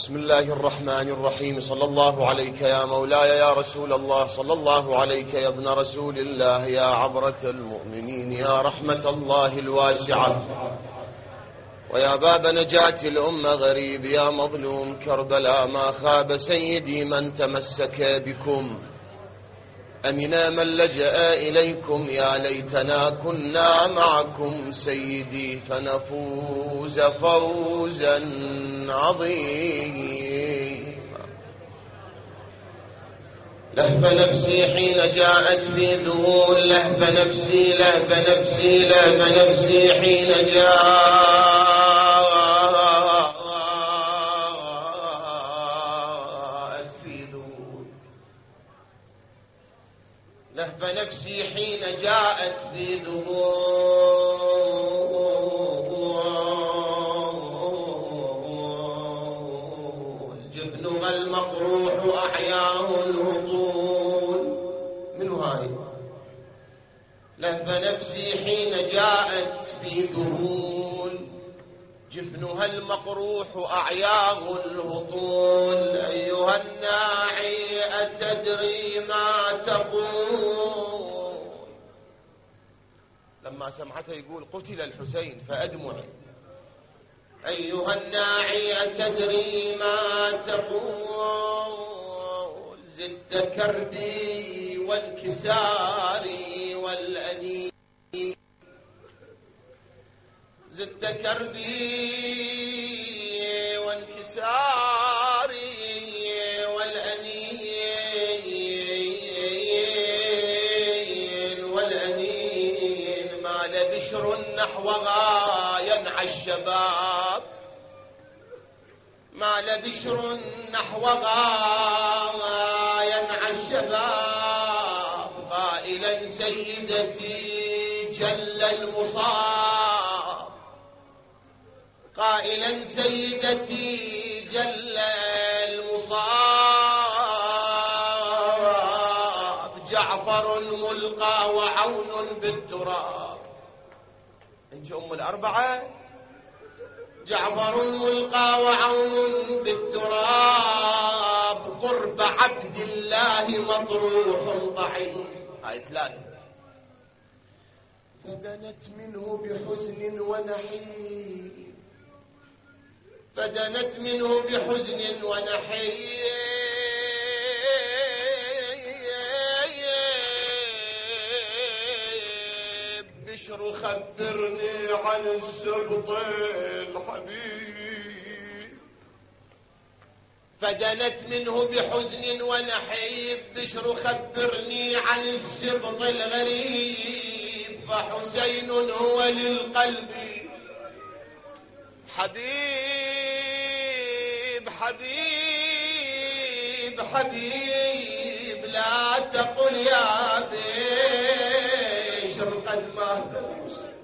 بسم الله الرحمن الرحيم. صلى الله عليك يا مولاي يا رسول الله، صلى الله عليك يا ابن رسول الله، يا عبرة المؤمنين، يا رحمة الله الواسعة، ويا باب نجاة الأمة غريب، يا مظلوم كربلاء ما خاب سيدي من تمسك بكم، أمنا من لجأ إليكم، يا ليتنا كنا معكم سيدي فنفوز فوزا عظيما. لهف نفسي حين جاءت في ذول، لهف نفسي لهف نفسي لهف نفسي حين جاءت في ذول، لهف نفسي حين جاءت في ذهول، جفنها المقروح أحياه الهطول. منو هاي؟ لهف نفسي حين جاءت في ذهول، جفنها المقروح أعياه الهطول. أيها الناعي أتدري ما تقول؟ لما سمعته يقول قتل الحسين فأدمعي. أيها الناعي أتدري ما تقول؟ زدت كربي وانكساري والأنين، زدت كربي وانكساري والأنين، مال بشر نحوها ينعى الشباب، مال بشر نحوها ينعى الشباب، قائلا سيدتي جل المصاب، قائلا سيدتي جل المصاب، جعفر ملقى وعون بالتراب. انت ام الاربعه، جعفر ملقى وعون بالتراب، قرب عبد الله مطروح ضعيف. هاي ثلاثه. فدنت منه بحزن ونحيب، فدنت منه بحزن ونحيب، بشر خبرني عن السبط الحبيب. فدنت منه بحزن ونحيب، بشر خبرني عن السبط الغريب، فحسين هو للقلب حبيب حبيب حبيب. لا تقل يا بشر قد مات الحسين،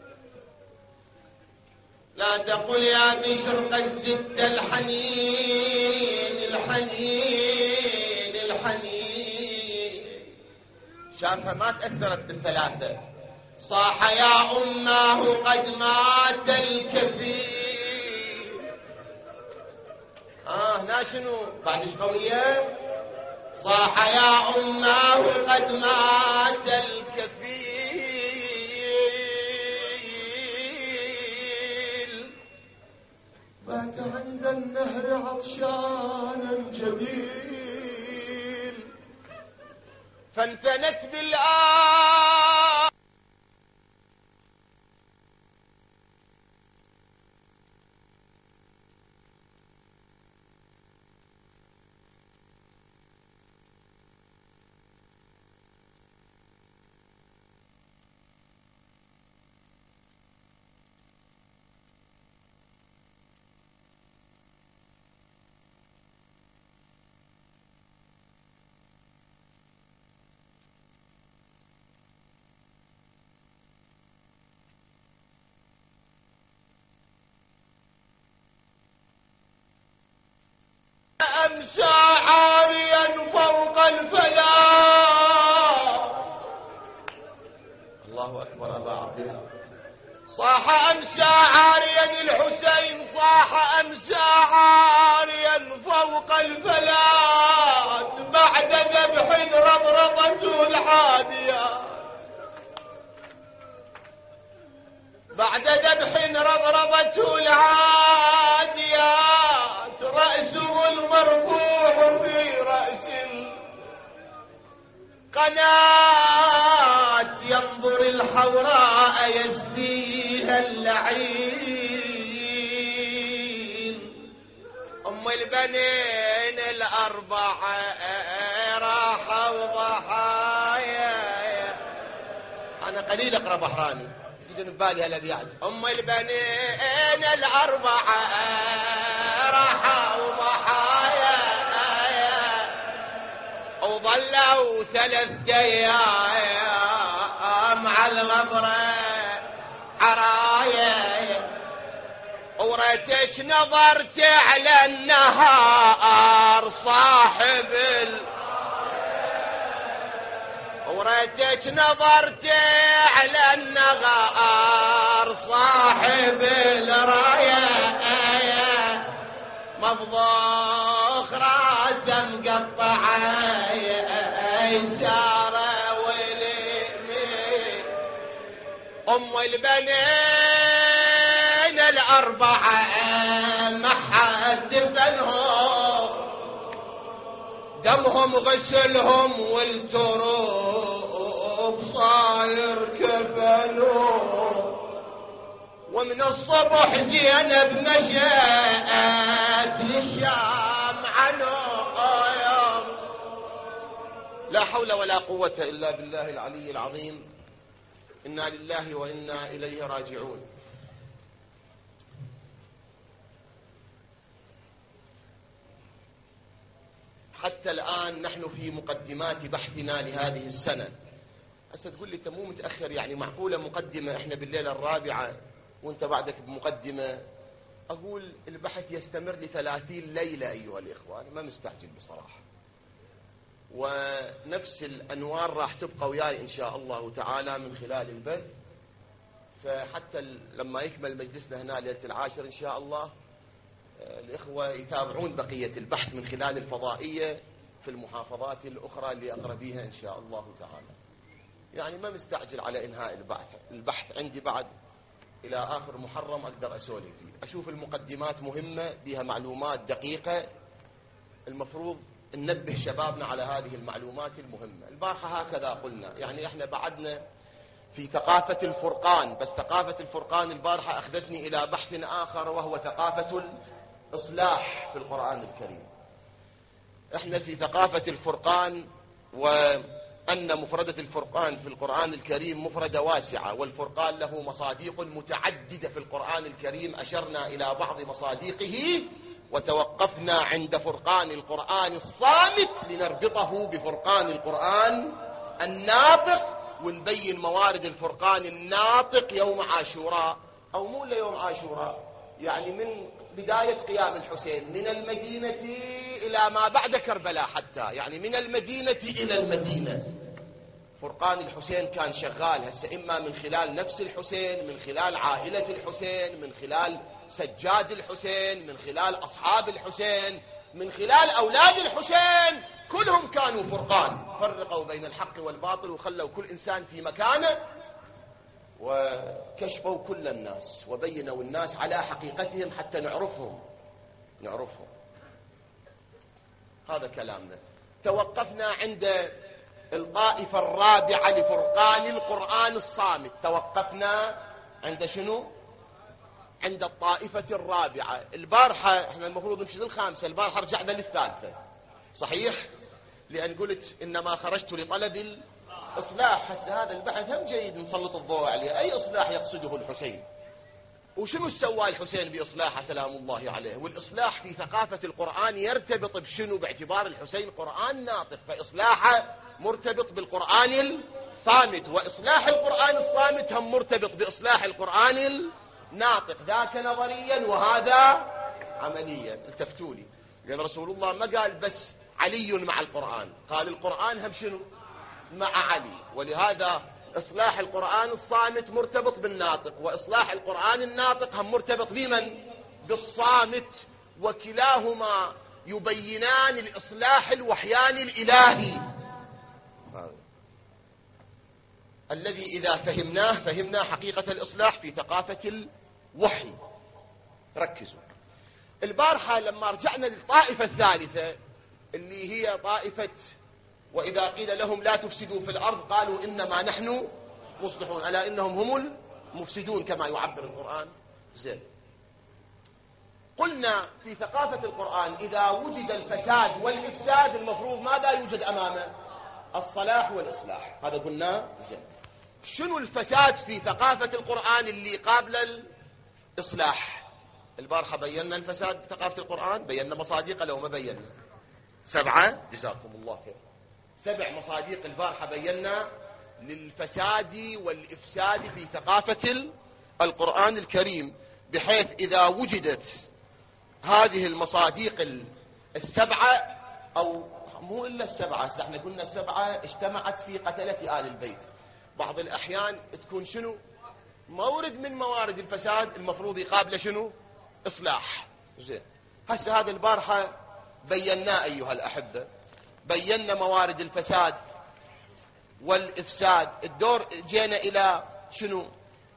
لا تقل يا بشر قد زدت الحنين الحنين الحنين. شافها ما تأثرت بالثلاثة. صاح يا أماه قد مات الكفيل. هنا شنو بعد ايش قوية؟ صاح يا أماه قد مات الكفيل، بات عند النهر عطشانا جديل، فانثنت بالآن أمسى عاريا فوق الفلاة. الله أكبر أبا عبد الله. صاح أمسى عاريا الحسين، صاح أمسى عاريا الفلات بعد ذبح رضرضته العاديات، بعد ذبح رضرضته العاديات، رأسه المرفوع في رأس القناة، ينظر الحوراء يسديها اللعين. أم البنين الأربعة راحوا ضحايا. أنا قليل أقرأ بحراني سجن ببالي هالأبيات. أم البنين الأربعة راحوا ضحايا، وظلوا 3 أيام على الغبرة عرايا، وريتك نظرت على النهار صاحب وريتك نظرت على النهار صاحب الراية، مفضوخ راسه مقطعه إشارة واليمين. أم البنين الأربعة ما حد دفنهم، دمهم غسلهم والتراب صاير كفنهم. ومن الصبح زينب مشات للشام عنهم. لا حول ولا قوة إلا بالله العلي العظيم. إنا لله وإنا إليه راجعون. حتى الآن نحن في مقدمات بحثنا لهذه السنة. هسه تقول لي انت مو متأخر، يعني معقولة مقدمة احنا بالليلة الرابعة وانت بعدك بمقدمة؟ اقول البحث يستمر ل30 ليلة ايها الاخوان، ما مستعجل بصراحة، ونفس الانوار راح تبقى وياي ان شاء الله تعالى من خلال البث. فحتى لما يكمل مجلسنا هنا ليلة العاشر ان شاء الله الإخوة يتابعون بقية البحث من خلال الفضائية في المحافظات الأخرى اللي أقرأ بها إن شاء الله تعالى. يعني ما مستعجل على إنهاء البحث عندي بعد إلى آخر محرم أقدر أسولف فيه. أشوف المقدمات مهمة بها معلومات دقيقة، المفروض ننبه شبابنا على هذه المعلومات المهمة. البارحة هكذا قلنا، يعني إحنا بعدنا في ثقافة الفرقان، بس ثقافة الفرقان البارحة أخذتني إلى بحث آخر وهو ثقافة الإصلاح في القرآن الكريم. احنا في ثقافة الفرقان، وأن مفردة الفرقان في القرآن الكريم مفردة واسعة، والفرقان له مصاديق متعددة في القرآن الكريم. أشرنا إلى بعض مصاديقه وتوقفنا عند فرقان القرآن الصامت لنربطه بفرقان القرآن الناطق، ونبين موارد الفرقان الناطق يوم عاشوراء، أو مو يوم عاشوراء، يعني من بداية قيام الحسين من المدينة إلى ما بعد كربلاء، حتى يعني من المدينة إلى المدينة. فرقان الحسين كان شغال هسه إما من خلال نفس الحسين، من خلال عائلة الحسين، من خلال سجاد الحسين، من خلال أصحاب الحسين، من خلال أولاد الحسين، كلهم كانوا فرقان. فرقوا بين الحق والباطل وخلوا كل إنسان في مكانه، وكشفوا كل الناس وبينوا الناس على حقيقتهم حتى نعرفهم. هذا كلامنا. توقفنا عند الطائفة الرابعة لفرقان القرآن الصامت. توقفنا عند شنو؟ عند الطائفة الرابعة. البارحة احنا المفروض نمشي للخامسة، البارحة رجعنا للثالثة، صحيح؟ لأن قلت إنما خرجت لطلب الإصلاح. هسه هذا البحث هم جيد نسلط الضوء عليه. أي إصلاح يقصده الحسين؟ وشنو سوى الحسين بإصلاحه سلام الله عليه؟ والإصلاح في ثقافة القرآن يرتبط بشنو؟ باعتبار الحسين قرآن ناطق، فإصلاحه مرتبط بالقرآن الصامت، وإصلاح القرآن الصامت هم مرتبط بإصلاح القرآن الناطق. ذاك نظريا وهذا عمليا. التفتوا لي، لأن رسول الله ما قال بس علي مع القرآن، قال القرآن هم شنو؟ مع علي. ولهذا إصلاح القرآن الصامت مرتبط بالناطق، وإصلاح القرآن الناطق هم مرتبط بمن؟ بالصامت. وكلاهما يبينان الإصلاح الوحياني الإلهي الذي إذا فهمناه فهمنا حقيقة الإصلاح في ثقافة الوحي. ركزوا. البارحة لما رجعنا للطائفة الثالثة اللي هي طائفة وإذا قيل لهم لا تفسدوا في الأرض قالوا إنما نحن مصلحون، ألا إنهم هم المفسدون كما يعبر القرآن. زين، قلنا في ثقافة القرآن إذا وجد الفساد والإفساد المفروض ماذا يوجد أمامه؟ الصلاح والإصلاح، هذا قلنا. زين، شنو الفساد في ثقافة القرآن اللي قابل الإصلاح؟ البارحة بينا الفساد بثقافة القرآن، بينا مصادقه لو ما بينا 7، جزاكم الله خير، 7 مصادق البارحة بينا للفساد والإفساد في ثقافة القرآن الكريم، بحيث إذا وجدت هذه المصادق 7 أو مو إلا 7، احنا قلنا 7 اجتمعت في قتلة آل البيت، بعض الأحيان تكون شنو؟ مورد من موارد الفساد المفروض يقابله شنو؟ إصلاح. زين، هسه هذا البارحة بينا أيها الأحبة، بينا موارد الفساد والإفساد. الدور جينا إلى شنو؟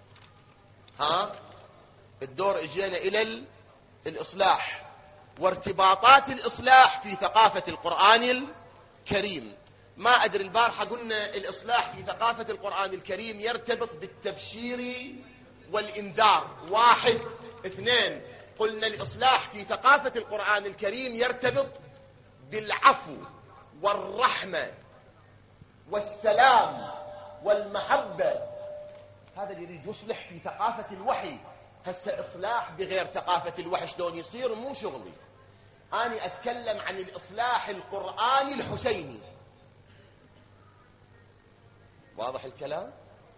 الدور جينا إلى الإصلاح وارتباطات الإصلاح في ثقافة القرآن الكريم. ما أدري البارحة قلنا الإصلاح في ثقافة القرآن الكريم يرتبط بالتبشير والإنذار، 1 2. قلنا الإصلاح في ثقافة القرآن الكريم يرتبط بالعفو والرحمة والسلام والمحبة. هذا اللي يريد يصلح في ثقافة الوحي. هسه إصلاح بغير ثقافة الوحي شلون يصير؟ مو شغلي، أنا أتكلم عن الإصلاح القرآني الحسيني. واضح الكلام؟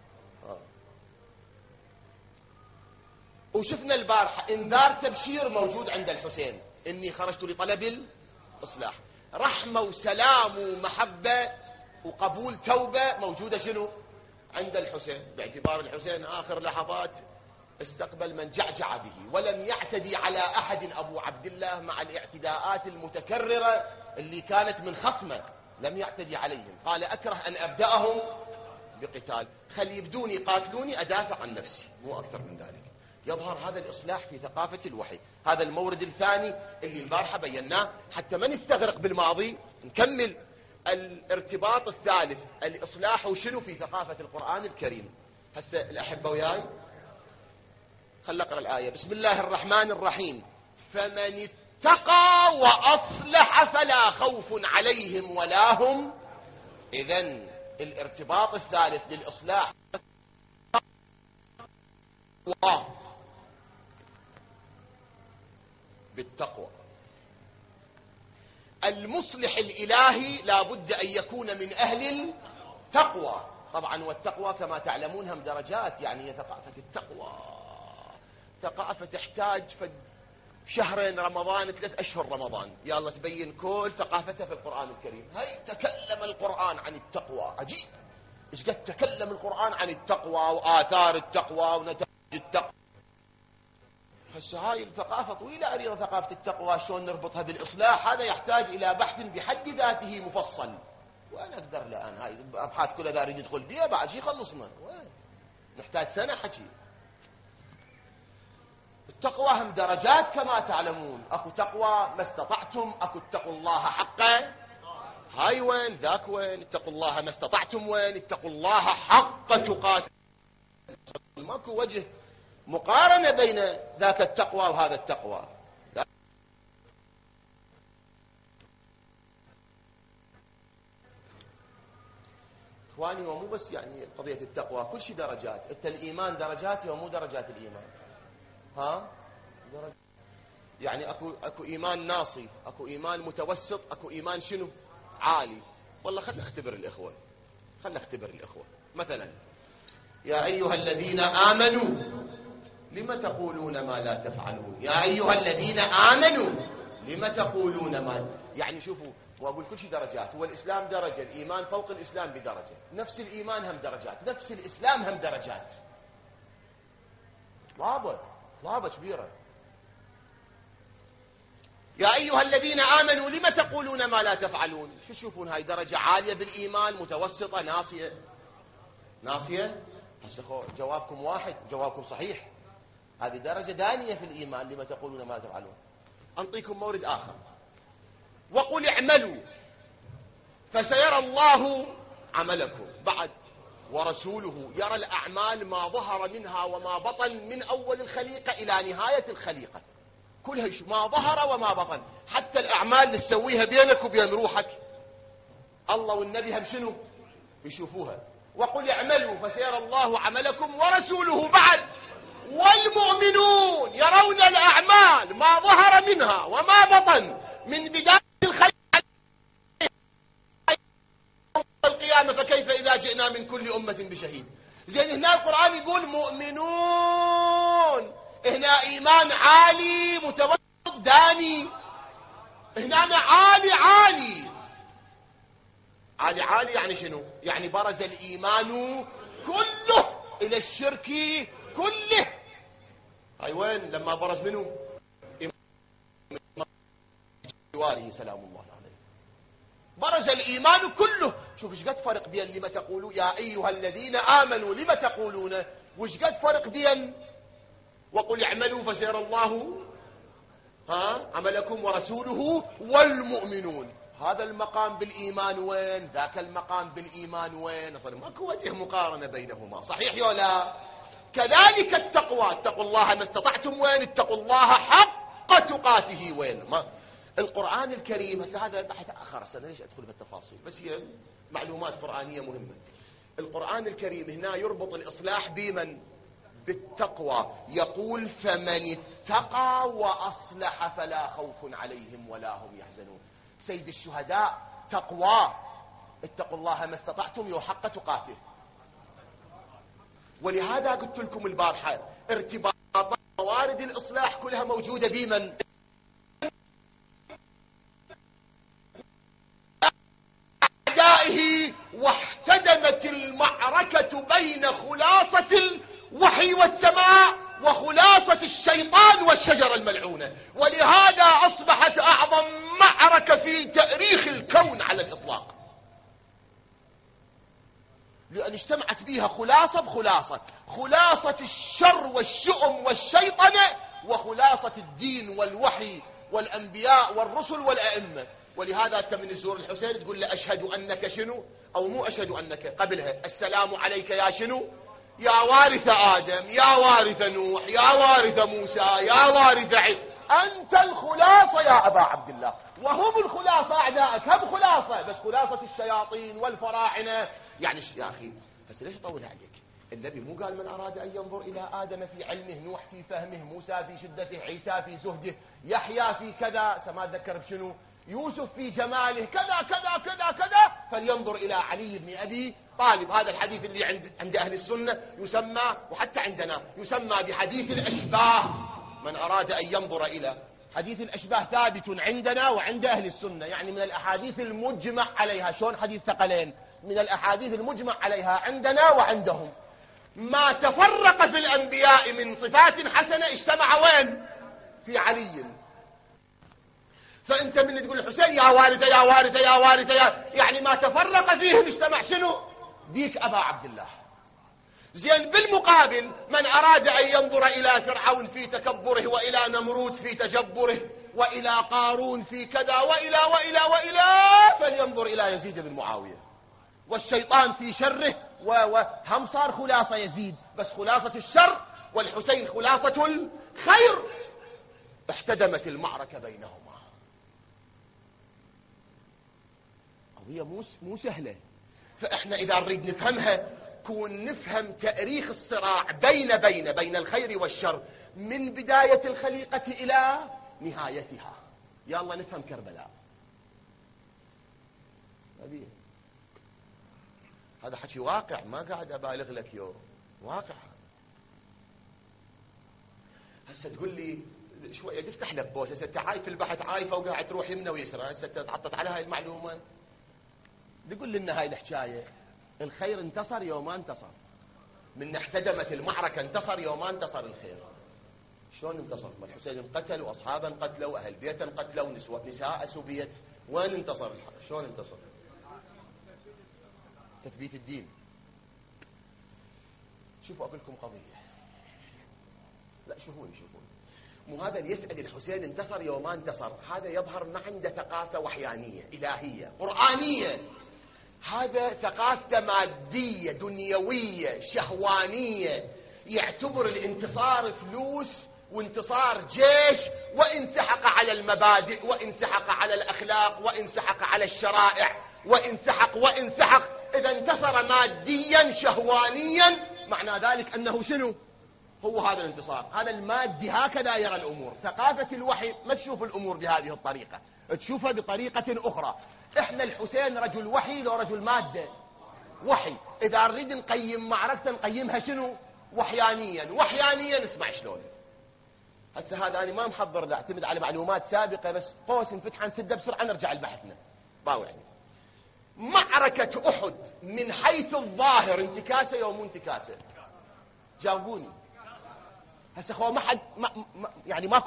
وشفنا البارحة انذار تبشير موجود عند الحسين، إني خرجت لطلب الإصلاح. رحمة وسلام ومحبة وقبول توبة موجودة شنو؟ عند الحسين، باعتبار الحسين آخر لحظات استقبل من جعجع به ولم يعتدي على أحد. أبو عبد الله مع الاعتداءات المتكررة اللي كانت من خصمه لم يعتدي عليهم، قال أكره أن أبدأهم بقتال، خلي يبدوني قاتلوني أدافع عن نفسي، مو أكثر من ذلك. يظهر هذا الإصلاح في ثقافة الوحي. هذا المورد الثاني اللي البارحة بيناه حتى ما نستغرق بالماضي. نكمل الارتباط الثالث، الإصلاح وشنو في ثقافة القرآن الكريم. هسه الأحبة وياي، خل نقرأ الآية. بسم الله الرحمن الرحيم. فمن اتقى وأصلح فلا خوف عليهم ولا هم. إذن الارتباط الثالث للإصلاح بالتقوى. المصلح الإلهي لا بد أن يكون من أهل التقوى. طبعا والتقوى كما تعلمون هم درجات، يعني هي ثقافة التقوى ثقافة تحتاج شهرين رمضان 3 أشهر رمضان يلا تبين كل ثقافتها في القرآن الكريم. هاي تكلم القرآن عن التقوى، عجيب إيش قد تكلم القرآن عن التقوى وآثار التقوى ونتائج التقوى. هسه هاي الثقافة طويلة، أريد ثقافة التقوى شلون نربطها بالإصلاح، هذا يحتاج إلى بحث بحد ذاته مفصل، وأنا أقدر الآن هاي أبحاث كلها إذا أريد يدخل بيها بعد شي خلصنا، نحتاج سنة حكي. التقوى هم درجات كما تعلمون، أكو تقوى ما استطعتم، أكو اتقوا الله حقا، هاي وين ذاك وين، اتقوا الله ما استطعتم وين، اتقوا الله حق تقاته. ماكو وجه مقارنة بين ذاك التقوى وهذا التقوى. اخواني ومو بس يعني قضية التقوى، كل شيء درجات. انت الإيمان درجات ومو درجات الإيمان، درجات. يعني اكو إيمان ناصي، اكو إيمان متوسط، اكو إيمان شنو عالي. والله خلنا نختبر الإخوة، مثلا يا أيها الذين آمنوا لم تقولون ما لا تفعلون، يا أيها الذين آمنوا لم تقولون ما، يعني شوفوا، وأقول كل شيء درجات. هو الإسلام درجة، الإيمان فوق الإسلام بدرجة، نفس الإيمان هم درجات، نفس الإسلام هم درجات، ضابط كبيرة. يا أيها الذين آمنوا لم تقولون ما لا تفعلون. شو تشوفون؟ هاي درجة عالية بالإيمان، متوسطة، ناصية؟ هسه جوابكم واحد، جوابكم صحيح. هذه درجة دانية في الإيمان، لم تقولون ما لا تفعلون. أنطيكم مورد آخر: وقل اعملوا فسيرى الله عملكم. بعد ورسوله يرى الأعمال ما ظهر منها وما بطن من أول الخليقة إلى نهاية الخليقة كلها، ما ظهر وما بطن، حتى الأعمال اللي تسويها بينك وبين روحك الله والنبي هم شنو يشوفوها. وقل اعملوا فسيرى الله عملكم ورسوله بعد والمؤمنون يرون الأعمال ما ظهر منها وما بطن من بداية الخليقة القيامة، فكيف إذا جئنا من كل أمة بشهيد. زين، هنا القرآن يقول مؤمنون، هنا إيمان عالي متوسط داني، هنا عالي عالي عالي عالي. يعني شنو؟ يعني برز الإيمان كله إلى الشرك كله. هاي وين لما برز منه؟ جواره سلام الله عليه. برز الإيمان كله. شوف ايش قد فرق بين لما تقولوا يا أيها الذين آمنوا لما تقولون، وش قد فرق بين وقل اعملوا فسيرى الله عملكم ورسوله والمؤمنون. هذا المقام بالإيمان وين؟ ذاك المقام بالإيمان وين؟ أصلا ماكو وجه مقارنة بينهما، صحيح يا لا؟ كذلك التقوى، اتقوا الله ما استطعتم، وين؟ اتقوا الله حق تقاته، وين؟ ما القرآن الكريم. هذا بحث آخر، أنا ليش أدخل بالتفاصيل، بس هي معلومات قرآنية مهمة. القرآن الكريم هنا يربط الإصلاح بمن؟ بالتقوى. يقول فمن اتقى وأصلح فلا خوف عليهم ولا هم يحزنون. سيد الشهداء تقوى، اتقوا الله ما استطعتم يو حق تقاته. ولهذا قلت لكم البارحة ارتباط موارد الإصلاح كلها موجودة بمن؟ أعدائه. واحتدمت المعركة بين خلاصة الوحي والسماء وخلاصة الشيطان والشجرة الملعونة، ولهذا أصبحت أعظم معركة في تاريخ الكون على الإطلاق، لأن اجتمعت بها خلاصة بخلاصة، خلاصة الشر والشؤم والشيطنة وخلاصة الدين والوحي والأنبياء والرسل والأئمة. ولهذا أنت من الزور الحسين تقول له أشهد أنك شنو، أو مو أشهد أنك، قبلها السلام عليك يا شنو، يا وارث آدم، يا وارث نوح، يا وارث موسى، يا وارث عيسى. أنت الخلاصة يا أبا عبد الله، وهم الخلاصة أعدائك، هم خلاصة، بس خلاصة الشياطين والفراعنة. يعني يا أخي بس ليش أطول عليك؟ النبي مو قال من أراد أن ينظر إلى آدم في علمه، نوح في فهمه، موسى في شدته، عيسى في زهده، يحيى في كذا، سما ذكر بشنو، يوسف في جماله، كذا كذا كذا كذا، فلينظر إلى علي بن أبي طالب. هذا الحديث اللي عند أهل السنة يسمى، وحتى عندنا يسمى بحديث الأشباه. من أراد أن ينظر إلى حديث الأشباه ثابت عندنا وعند أهل السنة، يعني من الأحاديث المجمع عليها. شلون حديث ثقلين؟ من الأحاديث المجمع عليها عندنا وعندهم. ما تفرق في الأنبياء من صفات حسنة اجتمع وين؟ في علي. فأنت من تقول الحسين يا وارثة يا وارثة يا وارثة، يعني ما تفرق فيهم اجتمع شنو؟ بيك أبا عبد الله. زين، بالمقابل من أراد أن ينظر إلى فرعون في تكبره، وإلى نمرود في تجبره، وإلى قارون في كذا، وإلى وإلى وإلى، فلينظر إلى يزيد بن معاوية والشيطان في شره. وهم صار خلاصة يزيد، بس خلاصة الشر، والحسين خلاصة الخير. احتدمت المعركة بينهما. قضية مو سهلة. فإحنا إذا نريد نفهمها كون نفهم تاريخ الصراع بين الخير والشر من بداية الخليقة إلى نهايتها. يلا نفهم كربلاء. أبيه هذا حكي واقع، ما قاعد أبالغ لك واقع. هسه تقول لي شوية تفتح لك بوس، هسه انت عايف في البحث عايفة وقاعد تروح يمنى ويسرى، هسه تعطت على هاي المعلومة. تقول لنا هاي الحكاية الخير انتصر يوم ما انتصر، من احتدمت المعركة انتصر يوم ما انتصر الخير. شلون انتصر؟ ما الحسين انقتل واصحابه انقتلوا واهل بيته انقتلوا نساء سبيت، وين انتصر الحق؟ شلون انتصر؟ تثبيت الدين. شوفوا اقول لكم قضيه، لا شوفوني مو هذا اللي يسأل الحسين انتصر يوم ما انتصر، هذا يظهر ما عنده ثقافة وحيانية إلهية قرآنية، هذا ثقافة مادية دنيوية شهوانية، يعتبر الانتصار فلوس وانتصار جيش، وإن سحق على المبادئ وإن سحق على الأخلاق وإن سحق على الشرائع وإن سحق إذا انتصر ماديا شهوانيا معنى ذلك أنه شنو؟ هو هذا الانتصار. هذا المادي هكذا يرى الأمور. ثقافة الوحي ما تشوف الأمور بهذه الطريقة، تشوفها بطريقة أخرى. إحنا الحسين رجل وحي لو رجل مادة وحي، إذا نريد نقيم معركة نقيمها شنو؟ وحيانيا اسمع شلون. هسه هذا أنا ما محضر لا اعتمد على معلومات سابقة، بس قوس نفتحها نسدها بسرعة نرجع لبحثنا. باوعني معركة أحد من حيث الظاهر انتكاسة يوم انتكاسة؟ جاوبوني. هسه هو ما حد يعني ماكو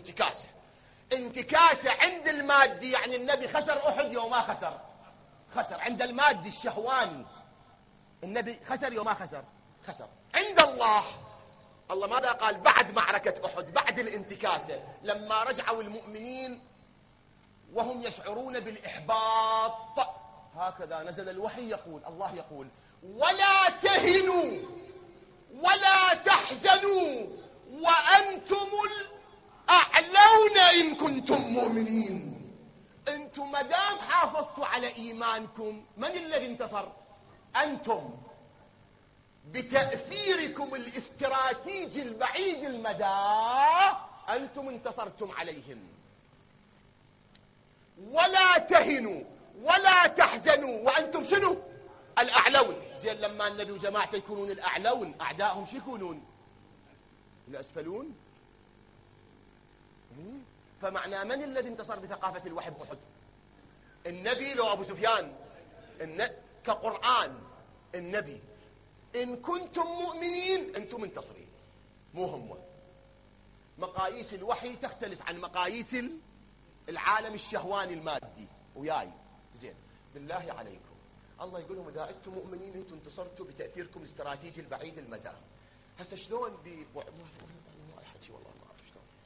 انتكاسة عند المادي، يعني النبي خسر أحد يوم ما خسر عند المادي الشهواني، النبي خسر يوم ما خسر عند الله ماذا قال بعد معركة أحد بعد الانتكاسة؟ لما رجعوا المؤمنين وهم يشعرون بالإحباط هكذا نزل الوحي يقول، الله يقول ولا تهنوا ولا تحزنوا وأنتم الأعلون إن كنتم مؤمنين. أنتم مدام حافظتوا على إيمانكم من الذي انتصر؟ أنتم بتأثيركم الاستراتيجي البعيد المدى أنتم انتصرتم عليهم. ولا تهنوا ولا تحزنوا وأنتم شنو؟ الأعلون. زين لما النبي وجماعته يكونون الأعلون أعدائهم شو يكونون؟ الأسفلون. فمعنى من الذي انتصر بثقافة الوحي بأحد؟ النبي لو أبو سفيان؟ كقرآن النبي إن كنتم مؤمنين أنتم منتصرين، مو هم. مقاييس الوحي تختلف عن مقاييس العالم الشهواني المادي. وياي زين بالله عليكم الله يقول لهم إذا أنتم مؤمنين أنتم انتصرتوا بتأثيركم الاستراتيجي البعيد المدى. هسه شلون والله ما أعرف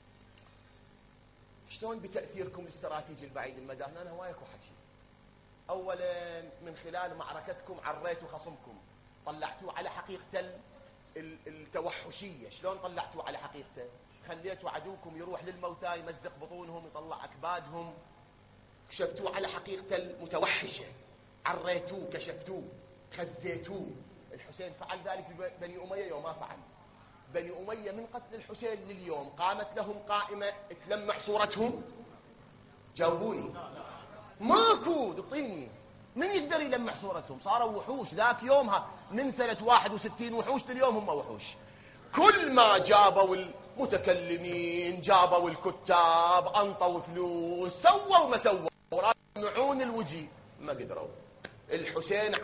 شلون بتأثيركم الاستراتيجي البعيد المدى؟ هنا هوايكم حكي. أولا من خلال معركتكم عريتوا خصمكم، طلعتوه على حقيقة التوحشية. شلون طلعتوه على حقيقته؟ خليتوا عدوكم يروح للموتى يمزق بطونهم يطلع أكبادهم، كشفتوه على حقيقة المتوحشة، عريتوه كشفتوه خزيتوه. الحسين فعل ذلك ببني أمية يوم ما فعل. بني أمية من قتل الحسين لليوم قامت لهم قائمة تلمع صورتهم؟ جاوبوني. ماكو تعطيني من يقدر يلمع صورتهم؟ صاروا وحوش ذاك يومها من سنة 61 وحوش لليوم هم وحوش. كل ما جابوا المتكلمين جابوا الكتاب أنطوا فلوس سووا ما سووا يمنعون الوجه ما قدروا. الحسين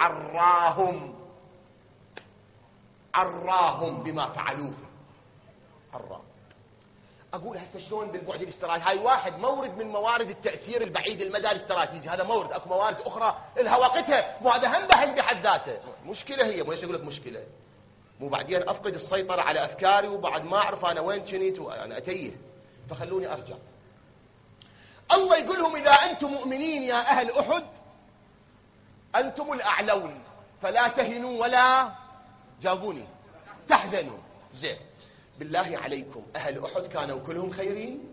عراهم بما فعلوه. عراهم. أقول هسه شلون بالبعد الاستراتيجي؟ هاي واحد مورد من موارد التأثير البعيد المدى الاستراتيجي، هذا مورد. اكو موارد أخرى لها وقتها، مو هذا هم بحث بحد ذاته. مشكلة هي، مو ليش أقول لك مشكلة؟ مو بعدين أفقد السيطرة على أفكاري وبعد ما أعرف أنا وين كنت وأنا أتيه، فخلوني أرجع. الله يقول لهم إذا أنتم مؤمنين يا أهل أحد أنتم الأعلون فلا تهنوا ولا جاوبوني تحزنوا. زين بالله عليكم أهل أحد كانوا كلهم خيرين؟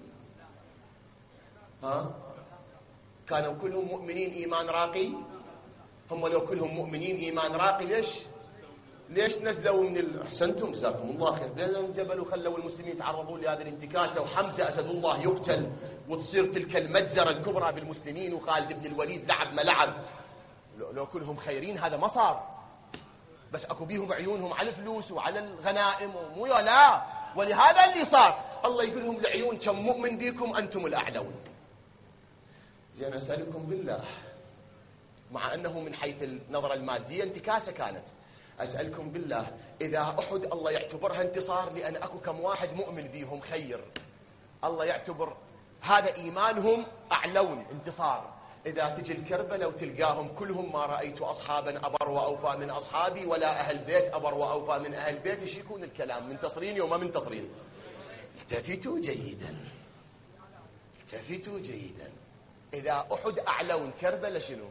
كانوا كلهم مؤمنين إيمان راقي؟ هم لو كلهم مؤمنين إيمان راقي ليش نزلوا من أحسنتم جزاكم الله خير، نزلوا من الجبل وخلوا المسلمين يتعرضون لهذه الانتكاسة وحمزة أسد الله يقتل وتصير تلك المجزرة الكبرى بالمسلمين وخالد بن الوليد لعب ما لعب؟ لو كلهم خيرين هذا ما صار. بس أكو بيهم عيونهم على الفلوس وعلى الغنائم ومو لا، ولهذا اللي صار. الله يقول لهم العيون كم مؤمن بكم أنتم الأعلون. زين أسألكم بالله، مع أنه من حيث النظرة المادية انتكاسة كانت، أسألكم بالله، إذا أحد الله يعتبرها انتصار لأن أكو كم واحد مؤمن بيهم خير، الله يعتبر هذا إيمانهم أعلون انتصار. إذا تجي الكربلاء وتلقاهم كلهم ما رأيت أصحابا أبر وأوفى من أصحابي ولا أهل بيت أبر وأوفى من أهل بيت، ايش يكون الكلام؟ منتصرين يوم ما منتصرين؟ التفتوا جيدا، التفتوا جيدا. إذا أحد أعلون، كربلاء شنو؟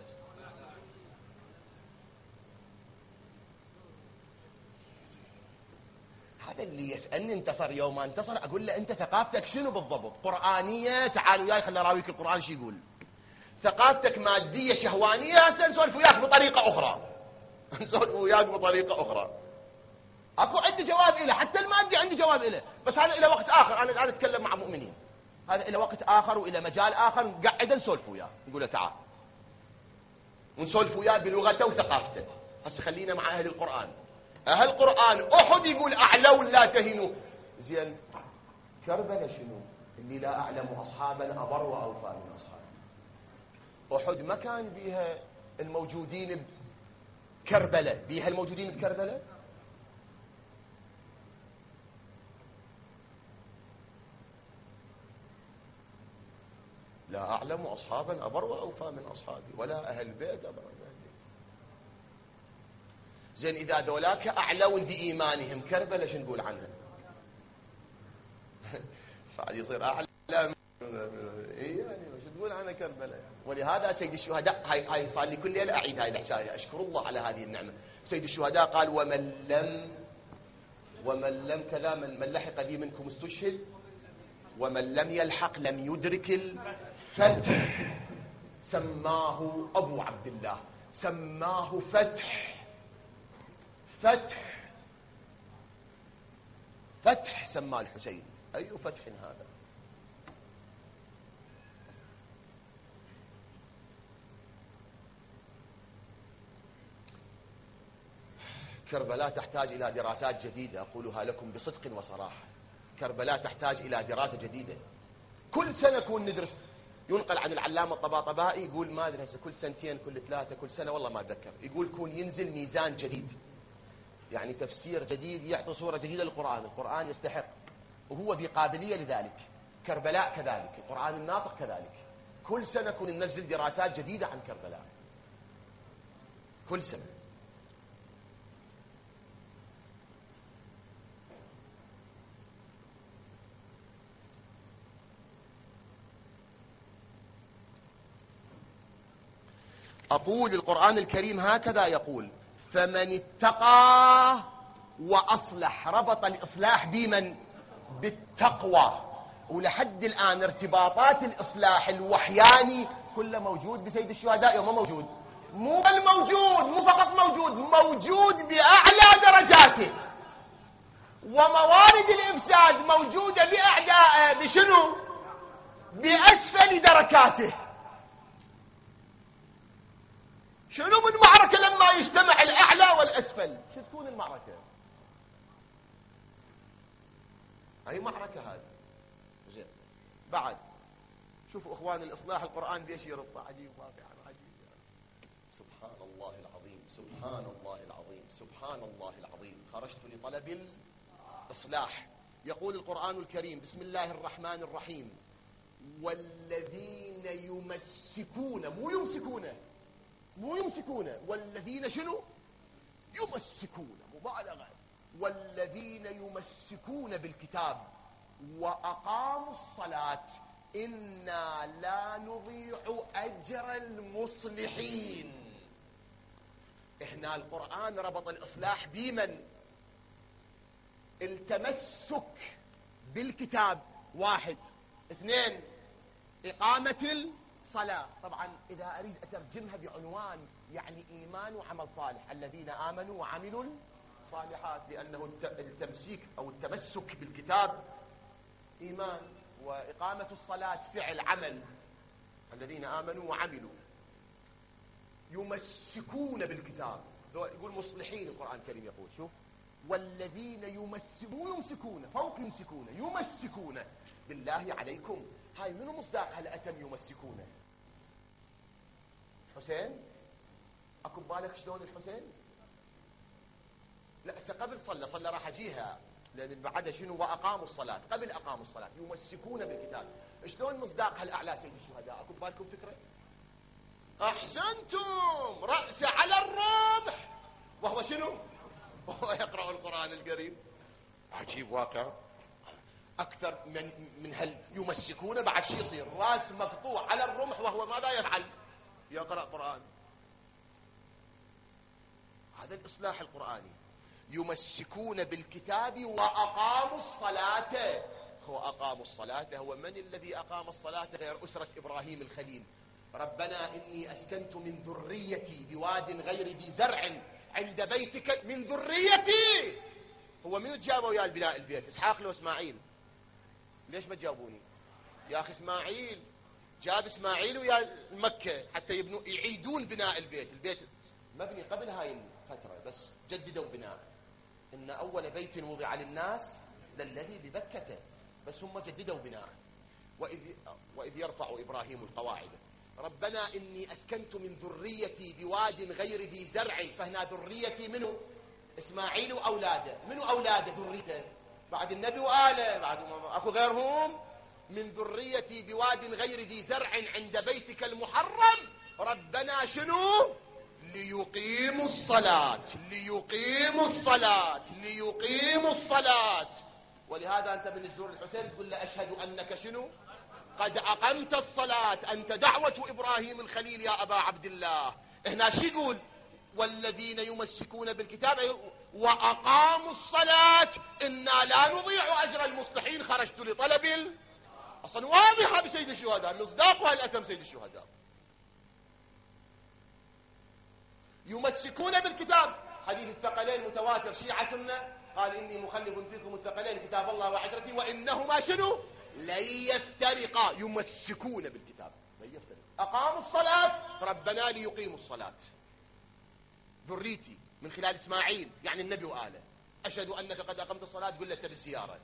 هذا اللي يسألني انتصر يوم ما انتصر، أقول له أنت ثقافتك شنو بالضبط؟ قرآنية؟ تعال وياي خلي أراويك القرآن شو يقول. ثقافتك مادية شهوانية؟ هسه نسولف وياك بطريقة أخرى. نسولف وياك بطريقة أخرى. أكو عندي جواب إله، حتى المادي عندي جواب إله، بس هذا إلى وقت آخر. أنا الآن أتكلم مع مؤمنين، هذا إلى وقت آخر وإلى مجال آخر. نقعد نسولف وياه، نقول له تعال ونسولف وياه بلغته وثقافته. هسه خلينا مع أهل القرآن. أهل القرآن أحد يقول أعلون لا تهنوا. زين كربلاء شنو؟ اللي لا أعلم أصحابا أبر وأوفى من أصحابي. أحد ما كان بيها الموجودين بكربلاء، بيها الموجودين بكربلاء. لا أعلم أصحابا أبر وأوفى من أصحابي ولا أهل بيت أبر من أهل بيت. زين إذا دولاك أعلون بإيمانهم، كربلاء شو نقول عنها؟ فعاد يصير أعلى. إيه يعني شو تقول عنها كربلاء؟ ولهذا سيد الشهداء، هاي صار لي كل ليلة أعيد هاي الحكاية، أشكر الله على هذه النعمة. سيد الشهداء قال ومن لم كذا، من لحق بي منكم استشهد ومن لم يلحق لم يدرك الفتح. سماه أبو عبد الله، سماه فتح. فتح سماه الحسين. أي فتح هذا؟ كربلاء تحتاج إلى دراسات جديدة، أقولها لكم بصدق وصراحة. كربلاء تحتاج إلى دراسة جديدة. كل سنة كون ندرس. ينقل عن العلامة الطباطبائي يقول ما أدري هسه كل سنتين كل ثلاثة كل سنة والله ما أتذكر، يقول كون ينزل ميزان جديد، يعني تفسير جديد يعطي صورة جديدة للقرآن. القرآن يستحق وهو بقابلية لذلك. كربلاء كذلك، القرآن الناطق كذلك. كل سنة كون ننزل دراسات جديدة عن كربلاء، كل سنة. أقول القرآن الكريم هكذا يقول: فمن اتقى وأصلح. ربط الإصلاح بمن؟ بالتقوى. ولحد الآن ارتباطات الإصلاح الوحياني كله موجود بسيد الشهداء. يوم موجود، مو بل موجود، مو فقط موجود، موجود بأعلى درجاته. وموارد الإفساد موجودة بأعدائه بشنو؟ بأسفل دركاته. شنو من معركة لما يجتمع الأعلى والأسفل؟ شو تكون المعركة؟ أي معركة هذه؟ زين بعد شوفوا إخوان الإصلاح، القرآن ليش يرد؟ عجيب واقعا عجيب. سبحان الله العظيم، سبحان الله العظيم، سبحان الله العظيم. خرجت لطلب الإصلاح. يقول القرآن الكريم: بسم الله الرحمن الرحيم: والذين يمسكون، مو يمسكون، والذين شنو؟ يمسكون، مبالغة. والذين يمسكون بالكتاب وأقاموا الصلاة إنا لا نضيع أجر المصلحين. إحنا القرآن ربط الإصلاح بمن؟ التمسك بالكتاب، واحد. اثنين، إقامة الصلاة. طبعا إذا أريد أترجمها بعنوان يعني إيمان وعمل صالح، الذين آمنوا وعملوا الصالحات، لأنه التمسيك أو التمسك بالكتاب إيمان، وإقامة الصلاة فعل عمل. الذين آمنوا وعملوا، يمسكون بالكتاب، يقول مصلحين. القرآن الكريم يقول شوف: والذين يمسكون، فوق يمسكون بالله عليكم. هاي منو مصداق هل أتم يمسكونه؟ حسين؟ أكو ببالك شلون الحسين؟ لا قبل صلى راح اجيها، لان بعدها شنو؟ واقاموا الصلاه. قبل اقاموا الصلاه يمسكون بالكتاب. شلون مصداق هالاعلى سيد الشهداء؟ اكو ببالكم فكره؟ احسنتم، راسه على الرمح وهو شنو؟ وهو يقرا القران الكريم. عجيب واقع. اكثر من هل يمسكونه بعد شيء يصير؟ راس مقطوع على الرمح وهو ماذا يفعل؟ يقرا قران. هذا الاصلاح القراني. يمسكون بالكتاب واقاموا الصلاه. هو اقاموا الصلاه، هو من الذي اقام الصلاه غير اسره ابراهيم الخليل؟ ربنا اني اسكنت من ذريتي بواد غير ذي زرع عند بيتك من ذريتي. هو من جابوا ويا بناء البيت؟ اسحاق لو اسماعيل؟ ليش ما تجاوبوني يا اخي؟ اسماعيل جاب اسماعيل ويا مكه حتى يبنوا يعيدون بناء البيت. البيت مبني قبل هاي الفتره بس جددوا بناء. ان اول بيت وضع للناس للذي ببكه، بس هم جددوا بناء. واذ يرفع ابراهيم القواعد ربنا اني اسكنت من ذريتي بواد غير ذي زرع. فهنا ذريتي منه؟ اسماعيل واولاده. منو اولاده ذريته؟ بعد النبي وآله، بعد اكو غيرهم. من ذريتي بواد غير ذي زرع عند بيتك المحرم. ربنا شنو؟ ليقيموا الصلاة. ليقيموا الصلاة. ليقيموا الصلاة. ولهذا انت من تزور الحسين تقول له اشهد انك شنو؟ قد اقمت الصلاة. انت دعوة ابراهيم الخليل يا ابا عبد الله. هنا شو يقول؟ والذين يمسكون بالكتاب واقاموا الصلاة انا لا نضيع اجر المصلحين. خرجت لطلب اصلا واضحة بسيد الشهداء، مصداقها الاتم سيد الشهداء. يمسكون بالكتاب. حديث الثقلين متواتر، شيعة سنة. قال إني مخلف فيكم الثقلين كتاب الله وعترتي وإنهما شنو؟ لن يفترقا. يمسكون بالكتاب لن يفترقا. أقاموا الصلاة. ربنا ليقيموا الصلاة. ذريتي من خلال إسماعيل يعني النبي وآله. أشهد أنك قد أقمت الصلاة تقول له بالزيارة.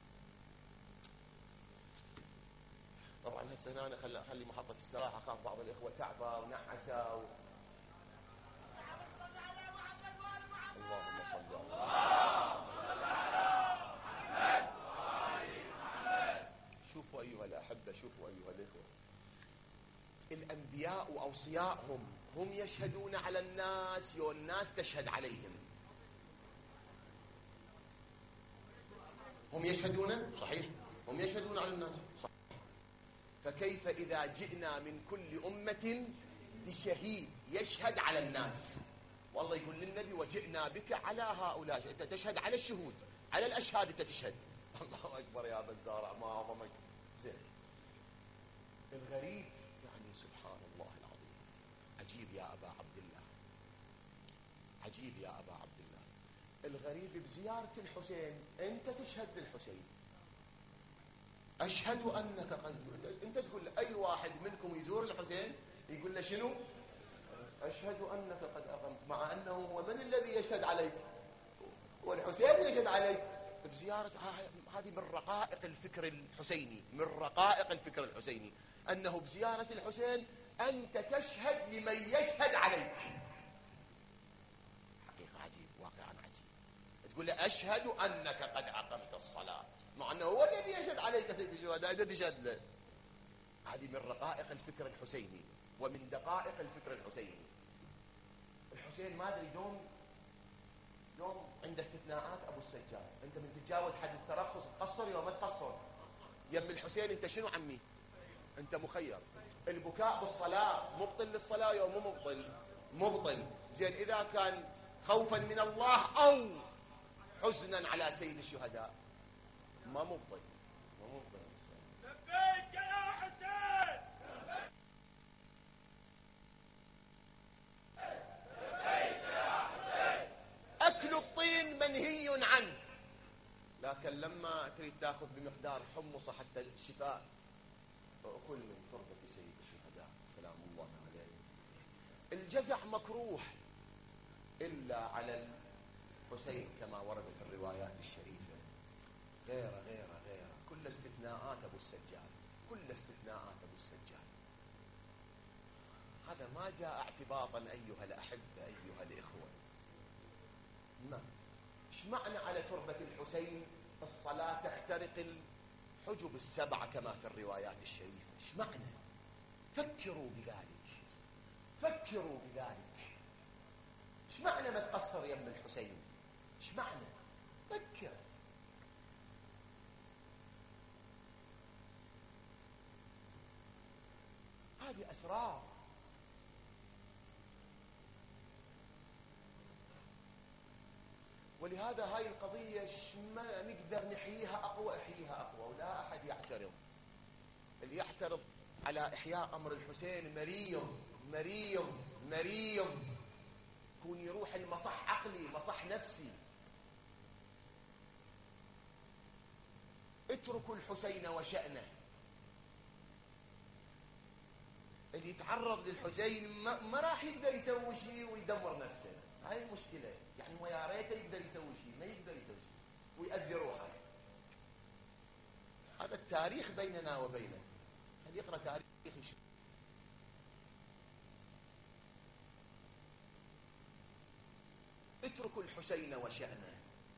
طبعا هسه هنا أنا خلي محطة السراحة. خاف بعض الإخوة تعبى ونعسى اللهم صل على محمد. شوفوا أيها الأحبة، شوفوا أيها الإخوة، الأنبياء وأوصياءهم هم يشهدون على الناس والناس تشهد عليهم. هم يشهدون صحيح، هم يشهدون على الناس صحيح. فكيف إذا جئنا من كل أمة بشهيد يشهد على الناس؟ والله يقول للنبي وجئنا بك على هؤلاء. انت تشهد على الشهود، على الاشهاد انت تشهد. الله اكبر يا بزارع، ما اعظمك. زين. الغريب يعني سبحان الله العظيم. عجيب يا ابا عبد الله، عجيب يا ابا عبد الله. الغريب بزيارة الحسين انت تشهد للحسين. اشهد انك قد، انت تقول اي واحد منكم يزور الحسين يقول له شنو؟ أشهد أنك قد أقمت. مع أنه هو من الذي يشهد عليك؟ والحسين يشهد عليك بزيارة. هذه من رقائق الفكر الحسيني، من رقائق الفكر الحسيني أنه بزيارة الحسين أنت تشهد لمن يشهد عليك. حقيقة عجيب، واقعا عجيب. تقول له أشهد أنك قد أقمت الصلاة، مع أنه هو الذي يشهد عليك سيد الشهداء، أنت تشهد له. هذه من رقائق الفكر الحسيني ومن دقائق الفكر الحسيني. الحسين ما ادري يوم عند استثناءات ابو السجاد. انت من تتجاوز حد الترخص تقصر يوم ما تقصر. يم الحسين انت شنو عمي؟ انت مخير. البكاء بالصلاه مبطل للصلاه يوم مو مبطل؟ مبطل. زين اذا كان خوفا من الله او حزنا على سيد الشهداء ما مبطل، ما مبطل. لبيك يا حسين. أكل الطين منهي عنه، لكن لما تريد تأخذ بمقدار حمصة حتى الشفاء فأكل من تربة سيد الشهداء سلام الله عليه. الجزع مكروه إلا على الحسين كما ورد في الروايات الشريفة. غيره كل استثناءات أبو السجاد، كل استثناءات أبو السجاد. هذا ما جاء اعتباطا أيها الأحبة أيها الإخوة. ما ايش معنى على تربة الحسين الصلاة تخترق الحجب السبعة كما في الروايات الشريفة؟ ايش معنى؟ فكروا بذلك، فكروا بذلك. ايش معنى ما تقصر يم الحسين؟ ايش معنى؟ فكر. هذه أسرار. ولهذا هاي القضية ما نقدر نحييها أقوى، احييها أقوى، ولا أحد يعترض. اللي يعترض على إحياء أمر الحسين مريض مريض مريض، يكون يروح المصح عقلي مصح نفسي. اتركوا الحسين وشأنه. اللي يتعرض للحسين ما راح يقدر يسوي شيء ويدمر نفسه. هاي المشكلة. يعني هو يا ريته يقدر يسوي شيء، ما يقدر يسوي شيء ويؤذي روحه. هذا التاريخ بيننا وبينه. هل يقرأ تاريخ يشوف. اتركوا الحسين وشأنه.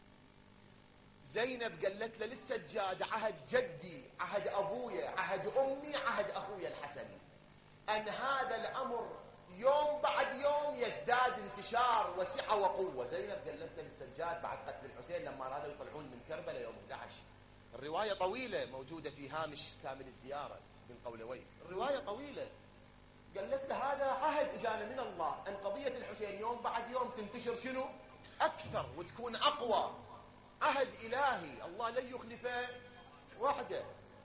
زينب قالت له للسجاد عهد جدي، عهد أبويا، عهد أمي، عهد أخويا الحسن، أن هذا الأمر يوم بعد يوم يزداد انتشار وسعة وقوة. زينب قالت له للسجاد بعد قتل الحسين لما أرادوا يطلعون من كربلاء يوم 11. الرواية طويلة موجودة في هامش كامل الزيارة من قولوي، الرواية طويلة. قالت له هذا عهد إجانا من الله أن قضية الحسين يوم بعد يوم تنتشر شنو؟ أكثر وتكون أقوى. عهد إلهي، الله لن يخلفه وحده.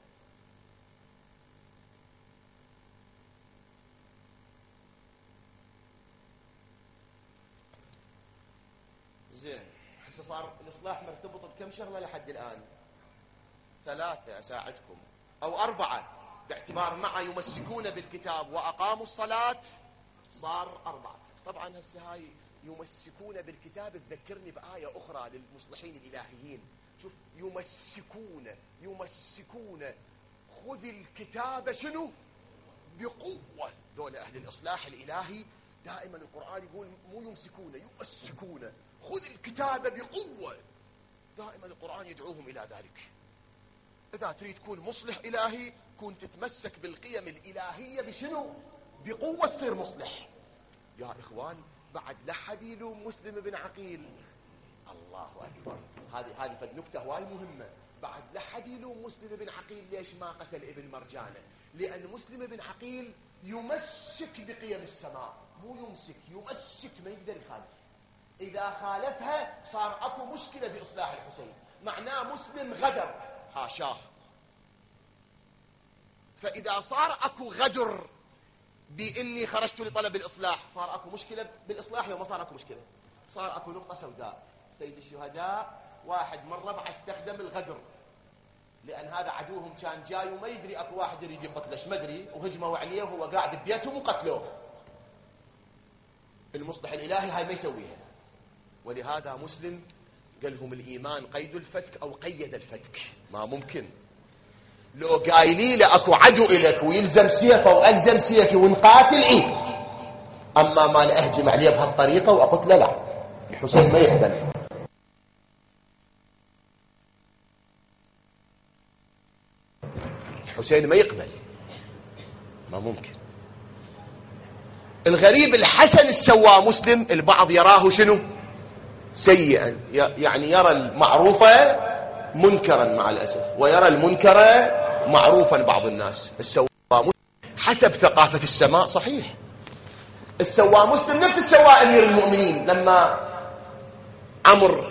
زين، هسه صار الإصلاح مرتبط بكم شغلة لحد الآن؟ 3 أساعدكم أو 4 باعتبار مع يمسكون بالكتاب وأقاموا الصلاة صار 4. طبعا هسه هاي يمسكون بالكتاب تذكرني بآية أخرى للمصلحين الإلهيين. شوف، يمسكون خذ الكتاب شنو؟ بقوة. دول أهل الإصلاح الإلهي دائما القرآن يقول مو يمسكون، يمسكون. خذ الكتاب بقوة. دائما القرآن يدعوهم إلى ذلك. إذا تريد تكون مصلح إلهي كون تتمسك بالقيم الإلهية بشنو؟ بقوة تصير مصلح. يا إخوان بعد لا حد يلوم مسلم بن عقيل. الله أكبر. هذه فد نكتة هواي مهمة. بعد لا حد يلوم مسلم بن عقيل ليش ما قتل ابن مرجانة. لأن مسلم بن عقيل يمسك بقيم السماء، مو يمسك ما يقدر يخالف. إذا خالفها صار أكو مشكلة بإصلاح الحسين، معناه مسلم غدر، حاشاه. فإذا صار أكو غدر بإني خرجت لطلب الإصلاح صار أكو مشكلة بالإصلاح. وما صار أكو مشكلة، صار أكو نقطة سوداء. سيد الشهداء واحد من ربعه استخدم الغدر، لأن هذا عدوهم كان جاي وما يدري أكو واحد يريد يقتلش، ما أدري، وهجموا عليه وهو قاعد ببيتهم وقتلوه. المصلح الإلهي هاي ما يسويها. ولهذا مسلم قال لهم الإيمان قيد الفتك أو قيد الفتك، ما ممكن. لو قايلي له أكو عدو إلك ويلزم سيفه وألزم سيفي ونقاتل أما ما لأهجم عليه بهالطريقة وأقتله لا، الحسين ما يقبل. الحسين ما يقبل، ما ممكن. الغريب الحسن السواه مسلم البعض يراه شنو؟ سيئا، يعني يرى المعروفة منكرا مع الأسف، ويرى المنكر معروفا بعض الناس. السواه مسلم حسب ثقافة السماء صحيح. السواه مسلم نفس السواه أمير المؤمنين لما عمر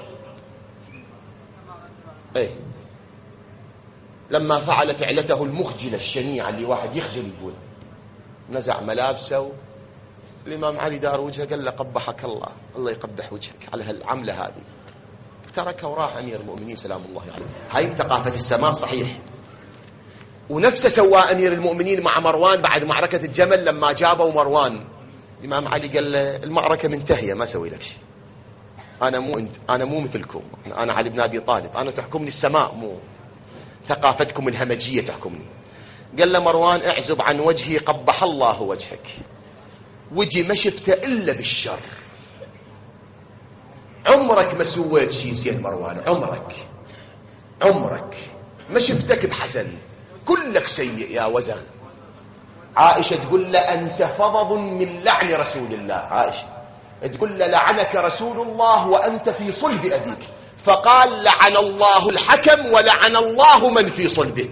لما فعل فعلته المخجلة الشنيعة اللي واحد يخجل يقول، نزع ملابسه. الإمام علي دار وجهه قال له قبحك الله، الله يقبح وجهك على هالعملة هذه، تركه وراح أمير المؤمنين سلام الله عليه. هاي ثقافة السماء صحيح. ونفسه سوى أمير المؤمنين مع مروان بعد معركة الجمل لما جابوا مروان. الإمام علي قال له المعركة منتهية ما سوي لك شيء، أنا مو مثلكم، أنا علي بن أبي طالب، أنا تحكمني السماء مو ثقافتكم الهمجية تحكمني. قال له مروان اعزب عن وجهي قبح الله وجهك، وجهي ما شفته إلا بالشر. عمرك ما سويت شيء زين مروان، عمرك ما شفتك بحسن، كلك سيء يا وزغ. عائشة تقول له أنت فضض من لعن رسول الله. عائشة تقول له لعنك رسول الله وأنت في صلب أبيك، فقال لعن الله الحكم ولعن الله من في صلبه.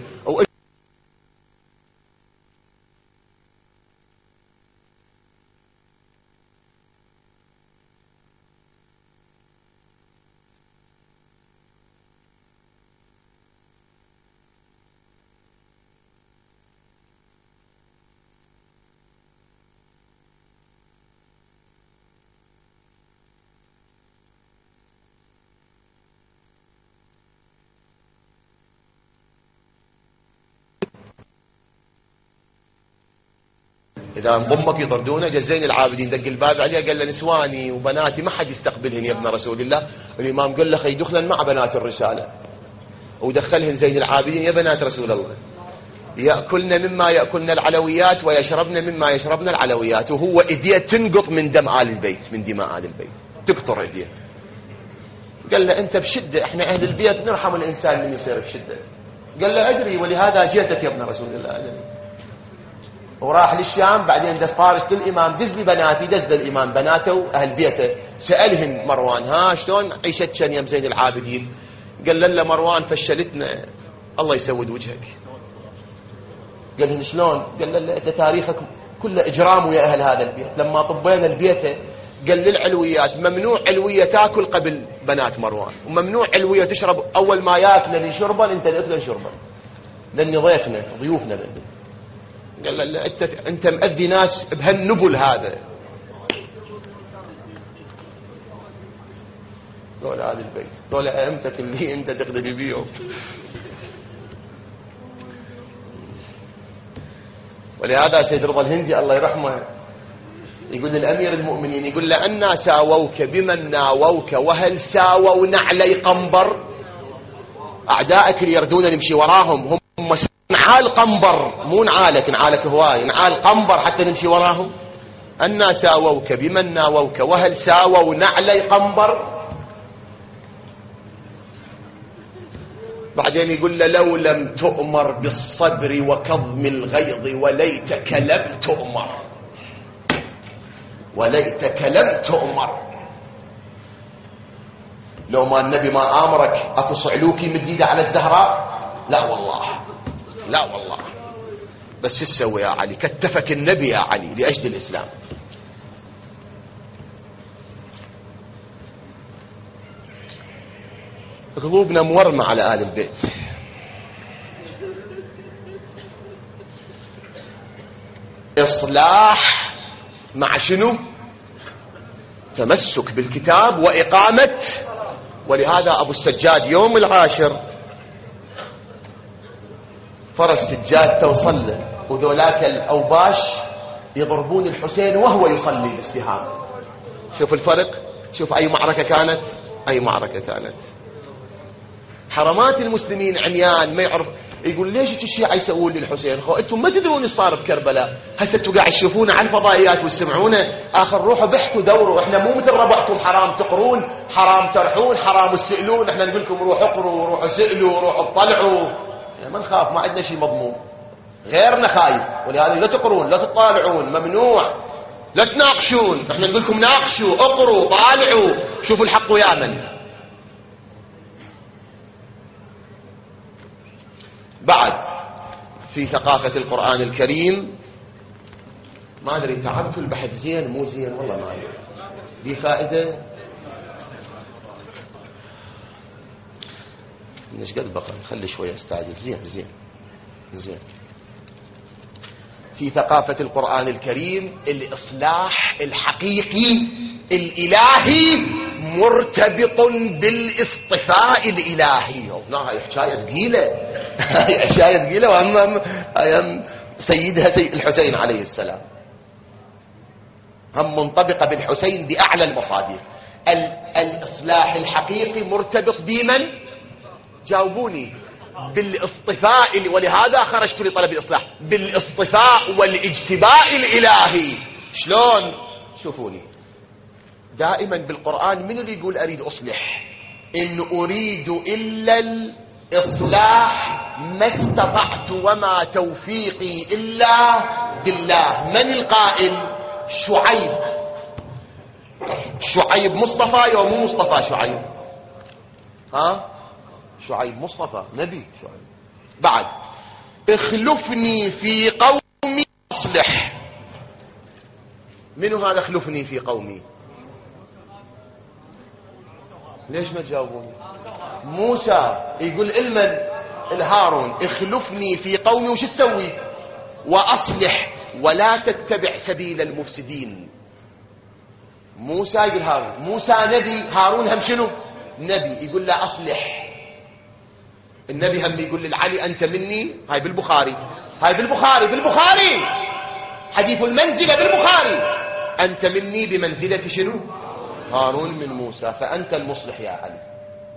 إذا انضمك يطردونه، جزين العابدين دق الباب عليه قال له نسواني وبناتي ما حد يستقبلهن يا ابن رسول الله. الإمام قال له خي دخلن مع بنات الرسالة، ودخلهن زين العابدين يا بنات رسول الله، يأكلن مما يأكلن العلويات ويشربن مما يشربن العلويات. وهو إذيه تنقط من دم آل البيت، من دماء آل البيت تقطر إذيه. قال له أنت بشدة، إحنا أهل البيت نرحم الإنسان من يصير بشدة. قال له أدري ولهذا جئتك يا ابن رسول الله أدري. وراح للشام، بعدين دز طارت الإمام دز لي بناتي، دز الإمام بناته وأهل بيته، سألهم مروان ها شلون عيشتشن يا زين العابدين؟ قال له مروان فشلتنا الله يسود وجهك. قال له شلون؟ قال له انت تاريخك كله اجرام ويا اهل هذا البيت. لما طبينا البيت قال للعلويات ممنوع علويه تاكل قبل بنات مروان، وممنوع علويه تشرب اول ما ياكلن شربا انت تاكلن شربا، لاني ضيفنا ضيوفنا ذنب. قال له انت مأذي ناس بهالنبل هذا. دول هذا البيت، دول ائمتك اللي انت تقتدي بيهم. ولهذا سيد رضا الهندي الله يرحمه يقول للأمير المؤمنين، يقول له أنا ساووك بمن ناووك وهل ساووا نعلي قنبر؟ أعدائك اللي يردون نمشي وراهم هم نعال قنبر، مو نعالك، نعالك هواي، نعال قنبر حتى نمشي وراهم. أنا ساووك بمن ناووك وهل ساووا نعلي قنبر؟ بعدين يقول له لو لم تؤمر بالصبر وكظم الغيظ وليتك لم تؤمر، وليتك لم تؤمر. لو ما النبي ما آمرك أكو صعلوكي مديدة على الزهراء؟ لا والله، لا والله. بس شو تسوي يا علي؟ كتفك النبي يا علي لأجل الإسلام. قلوبنا مورمة على آل البيت. إصلاح مع شنو؟ تمسك بالكتاب وإقامة. ولهذا أبو السجاد يوم العاشر فرس سجاد توصل له، وذولاك الأوباش يضربون الحسين وهو يصلي بالسهام. شوف الفرق، شوف أي معركة كانت، أي معركة كانت. حرمات المسلمين عميان ما يعرف. يقول ليش الشيعة يسوون للحسين؟ خو انتم ما تدرون ايش صار بكربلاء. هسه انتم قاعد تشوفونه على الفضائيات وتسمعونه، اخر روحوا بحثوا دوروا. احنا مو مثل ربعكم حرام تقرون، حرام ترحون، حرام تسألون. احنا نقول لكم روحوا اقروا، روحوا سألوا، روحوا اطلعوا. احنا ما نخاف، ما عندنا شيء مضمون، غيرنا خايف. ولهذا لا تقرون، لا تطالعون، ممنوع، لا تناقشون. احنا نقول لكم ناقشوا، اقروا، طالعوا، شوفوا الحق ويا من. بعد في ثقافة القرآن الكريم، ما أدري تعبت البحث زين مو زين والله ما أدري، دي فائدة ليش قد بقى نخلي شوية استعجل. زين زين زين. في ثقافة القرآن الكريم الإصلاح الحقيقي الإلهي مرتبط بالاصطفاء الإلهي. هاي حكاية ثقيلة، هاي حكاية ثقيلة، وأمام سيدها سيد الحسين عليه السلام، هم منطبقة بالحسين بأعلى المصادر. الإصلاح الحقيقي مرتبط بمن؟ جاوبوني. بالاصطفاء. ولهذا خرجت لطلب الإصلاح، بالاصطفاء والاجتباء الإلهي. شلون؟ شوفوني. دائما بالقرآن من اللي يقول أريد أصلح؟ إن أريد إلا الإصلاح ما استطعت وما توفيقي إلا بالله. من القائل؟ شعيب. شعيب مصطفى يوم مو مصطفى شعيب؟ ها؟ شعيب مصطفى نبي شعيب. بعد اخلفني في قومي أصلح. منو هذا اخلفني في قومي؟ ليش ما تجاوبوني؟ موسى يقول المن؟ الهارون اخلفني في قومي وش تسوي؟ وأصلح ولا تتبع سبيل المفسدين. موسى يقول هارون، موسى نبي، هارون هم شنو؟ نبي. يقول لا أصلح. النبي هم يقول للعلي أنت مني. هاي بالبخاري، هاي بالبخاري حديث المنزلة بالبخاري. أنت مني بمنزلة شنو؟ هارون من موسى، فأنت المصلح يا علي.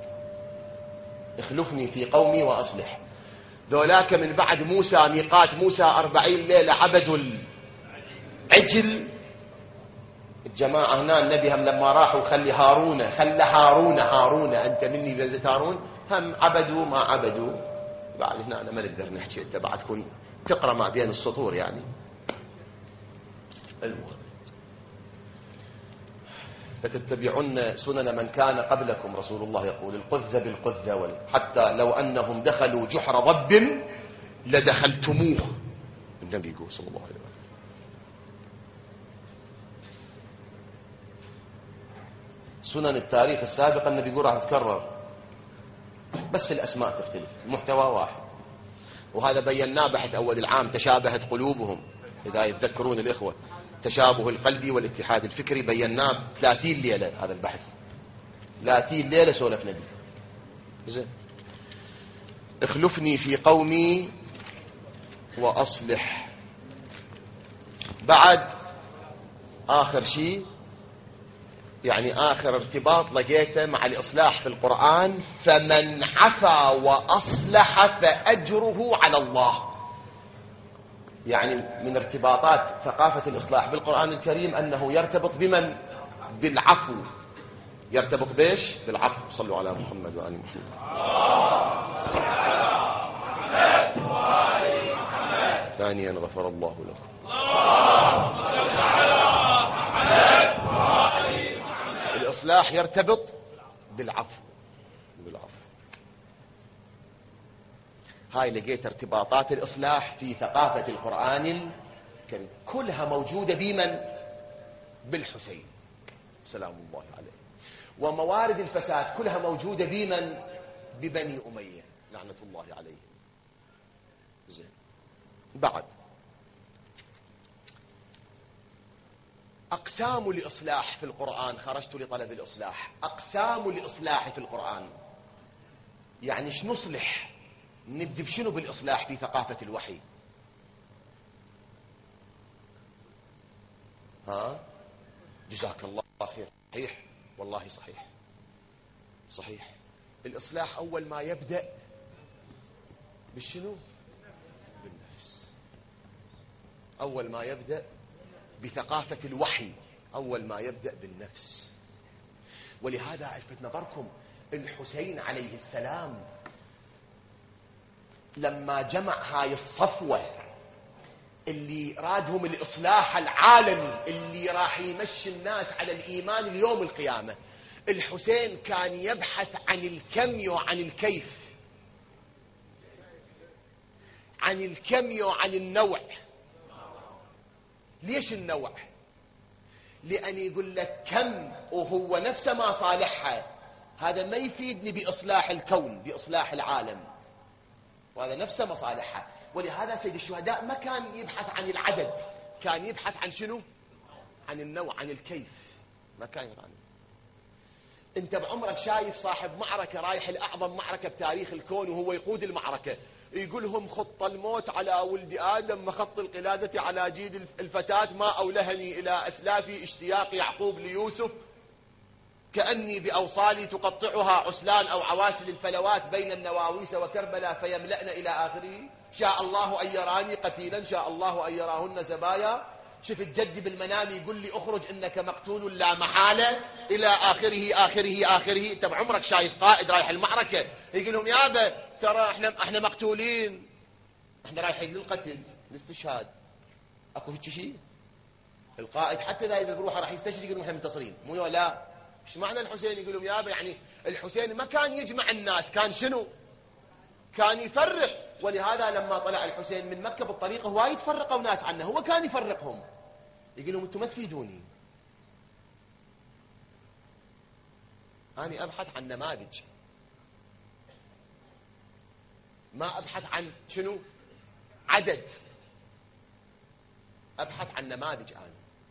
اخلفني في قومي وأصلح. ذولاك من بعد موسى، ميقات موسى 40 ليلة عبدوا العجل. الجماعة هنا النبي هم لما راحوا خلى هارون أنت مني بمنزلة هارون، هم عبدوا ما عبدوا. بعد هنا أنا ما نقدر نحكي، أنت بعد تكون تقرأ ما بين السطور يعني. المهم لتتبعن سنن من كان قبلكم، رسول الله يقول القذ بالقذ، حتى لو أنهم دخلوا جحر ضب لدخلتموه. النبي يقول صلى الله عليه وسلم. سنن التاريخ السابقة النبي يقول راح تتكرر، بس الأسماء تختلف، المحتوى واحد. وهذا بيناه بحث أول العام، تشابهت قلوبهم، إذا يتذكرون الإخوة، تشابه القلبي والاتحاد الفكري، بيناه 30 ليلة. هذا البحث 30 ليلة سولف نبي. زين، اخلفني في قومي وأصلح. بعد آخر شيء يعني آخر ارتباط لقيته مع الإصلاح في القرآن، فمن عفا وأصلح فأجره على الله. يعني من ارتباطات ثقافة الإصلاح بالقرآن الكريم أنه يرتبط بمن؟ بالعفو. يرتبط بإيش؟ بالعفو. صلوا على محمد وآل محمد. ثانيا غفر الله لكم. الإصلاح يرتبط بالعفو. هاي لقيت ارتباطات الإصلاح في ثقافة القرآن الكريم كلها موجودة بمن؟ بالحسين سلام الله عليه. وموارد الفساد كلها موجودة بمن؟ ببني أمية لعنة الله عليه. زين، بعد أقسام الإصلاح في القرآن. خرجت لطلب الإصلاح. أقسام الإصلاح في القرآن يعني شنو نصلح؟ نبدأ بشنو بالإصلاح في ثقافة الوحي؟ ها؟ جزاك الله خير. صحيح والله، صحيح. الإصلاح أول ما يبدأ بالشنو؟ بالنفس. أول ما يبدأ بثقافة الوحي، أول ما يبدأ بالنفس. ولهذا ألفت نظركم الحسين عليه السلام لما جمع هاي الصفوة اللي رادهم الإصلاح العالمي اللي راح يمشي الناس على الإيمان اليوم القيامة، الحسين كان يبحث عن الكم وعن الكيف، عن الكم وعن النوع. ليش النوع؟ لأن يقول لك كم وهو نفسه ما صالحها، هذا ما يفيدني بإصلاح الكون، بإصلاح العالم، وهذا نفسه مصالحها. ولهذا سيد الشهداء ما كان يبحث عن العدد، كان يبحث عن شنو؟ عن النوع، عن الكيف. ما كان يبحث عنه. انت بعمرك شايف صاحب معركة رايح لأعظم معركة بتاريخ الكون وهو يقود المعركة، يقولهم خط الموت على ولد آدم وخط القلادة على جيد الفتاة، ما أولهني إلى أسلافي اشتياق يعقوب ليوسف، كأني بأوصالي تقطعها عسلان أو عواسل الفلوات بين النواويس وكربلاء فيملأن إلى آخره. شاء الله أن يراني قتيلا، شاء الله أن يراهن زبايا، شفت جدي بالمنام يقول لي اخرج انك مقتول لا محالة الى اخره. انت بعمرك شايف قائد رايح المعركة يقول لهم يابا ترى احنا مقتولين، احنا رايحين للقتل للاستشهاد، اكو هيك شيء؟ القائد حتى اذا بروحه راح يستشهد يقول احنا منتصرين، مو لا. ايش معنى الحسين يقول لهم يابا يعني الحسين ما كان يجمع الناس، كان شنو؟ كان يفرق. ولهذا لما طلع الحسين من مكة بالطريق وايد فرقوا ناس عنه، هو كان يفرقهم. يقول لهم انتم ما تفيدوني، أنا أبحث عن نماذج، ما أبحث عن شنو؟ عدد، أبحث عن نماذج أنا.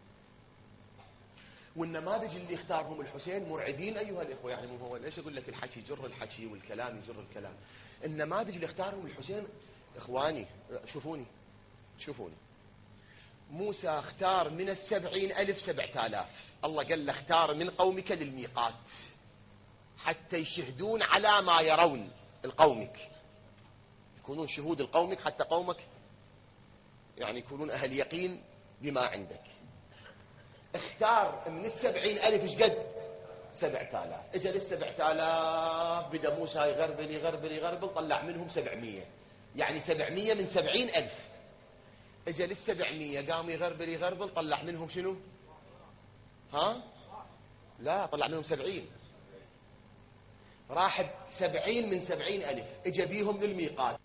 والنماذج اللي اختارهم الحسين مرعبين أيها الإخوة. يعني مو هو ليش أقول لك الحكي يجر الحكي والكلام يجر الكلام. النماذج اللي اختارهم الحسين إخواني شوفوني. موسى اختار من 70,000 7,000. الله قال له اختار من قومك للميقات حتى يشهدون على ما يرون القومك، يكونون شهود لقومك حتى قومك يعني يكونون أهل يقين بما عندك. اختار من 70,000 ايش قد؟ 7,000. اجى لل7,000 بدا موسى يغربل طلع منهم 700، يعني 700 من 70,000. اجى لل700 قام يغربل طلع منهم شنو؟ ها؟ لا، طلع منهم 70. راح 70 من 70,000 اجى بيهم للميقات.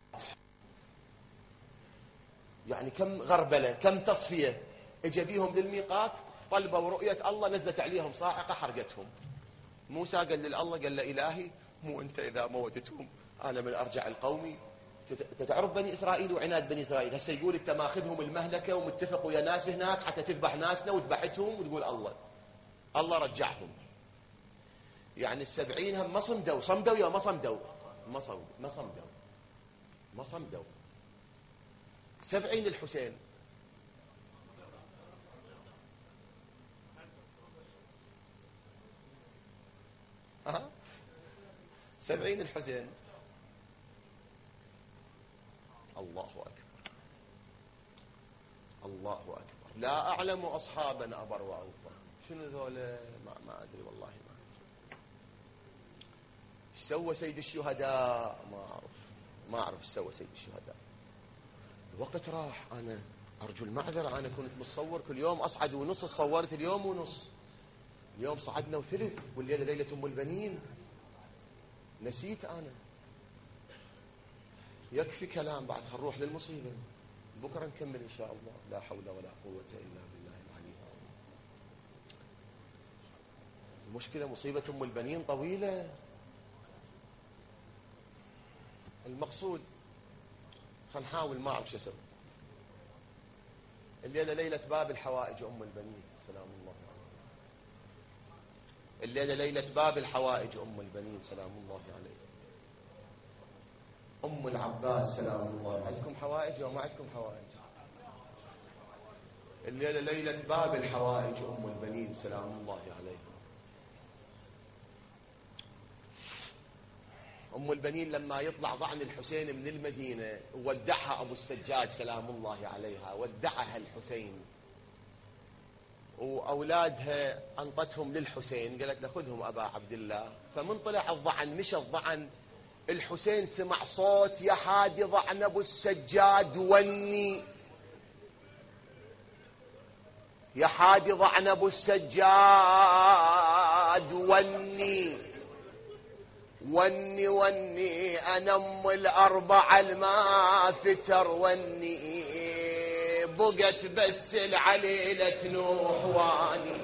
يعني كم غربلة، كم تصفية. اجى بيهم للميقات، طلبوا رؤية الله، نزلت عليهم صاعقة حرقتهم. موسى قال لله، قال له إلهي مو أنت إذا موتتهم أنا من أرجع القومي؟ تعرف بني إسرائيل وعناد بني إسرائيل. هسه يقول أنت ماخذهم المهلكة ومتفق ويا ناس هناك حتى تذبح ناسنا وذبحتهم وتقول الله رجعهم. يعني 70 هم ما صمدوا يا ما صمدوا. 70 الحسين، 70 الحسين. الله أكبر. لا أعلم أصحابا أبر وأوفر. شنو ذولا؟ ما أدري والله، ما أدري. ايش سوى سيد الشهداء؟ ما أعرف ايش سوى سيد الشهداء. الوقت راح. أنا أرجو المعذرة، أنا كنت متصور كل يوم أصعد ونص، صورت اليوم ونص. اليوم صعدنا وثلث، والليلة ليلة أم البنين. نسيت أنا. يكفي كلام بعد، خلروح للمصيبة. بكرة نكمل إن شاء الله. لا حول ولا قوة إلا بالله العلي العظيم. المشكلة مصيبة أم البنين طويلة. المقصود خل نحاول، ما أعرف شو أسوي. الليلة ليلة باب الحوائج أم البنين سلام الله عليها. الليلة ليلة باب الحوائج أم البنين سلام الله عليها. أم العباس سلام الله. عندكم حوائج أو ما عندكم حوائج؟ الليلة ليلة باب الحوائج أم البنين سلام الله عليها. أم البنين لما يطلع ضعن الحسين من المدينة ودعها أبو السجاد سلام الله عليها، ودعها الحسين وأولادها أنطتهم للحسين، قالت له خذهم أبا عبد الله. فمن طلع الضعن مشى الضعن، الحسين سمع صوت يا حادي ضعن أبو السجاد وني، يا حادي ضعن أبو السجاد وني أنا أم الأربعة الما فتر وني، بقت بس العليلة نوح واني،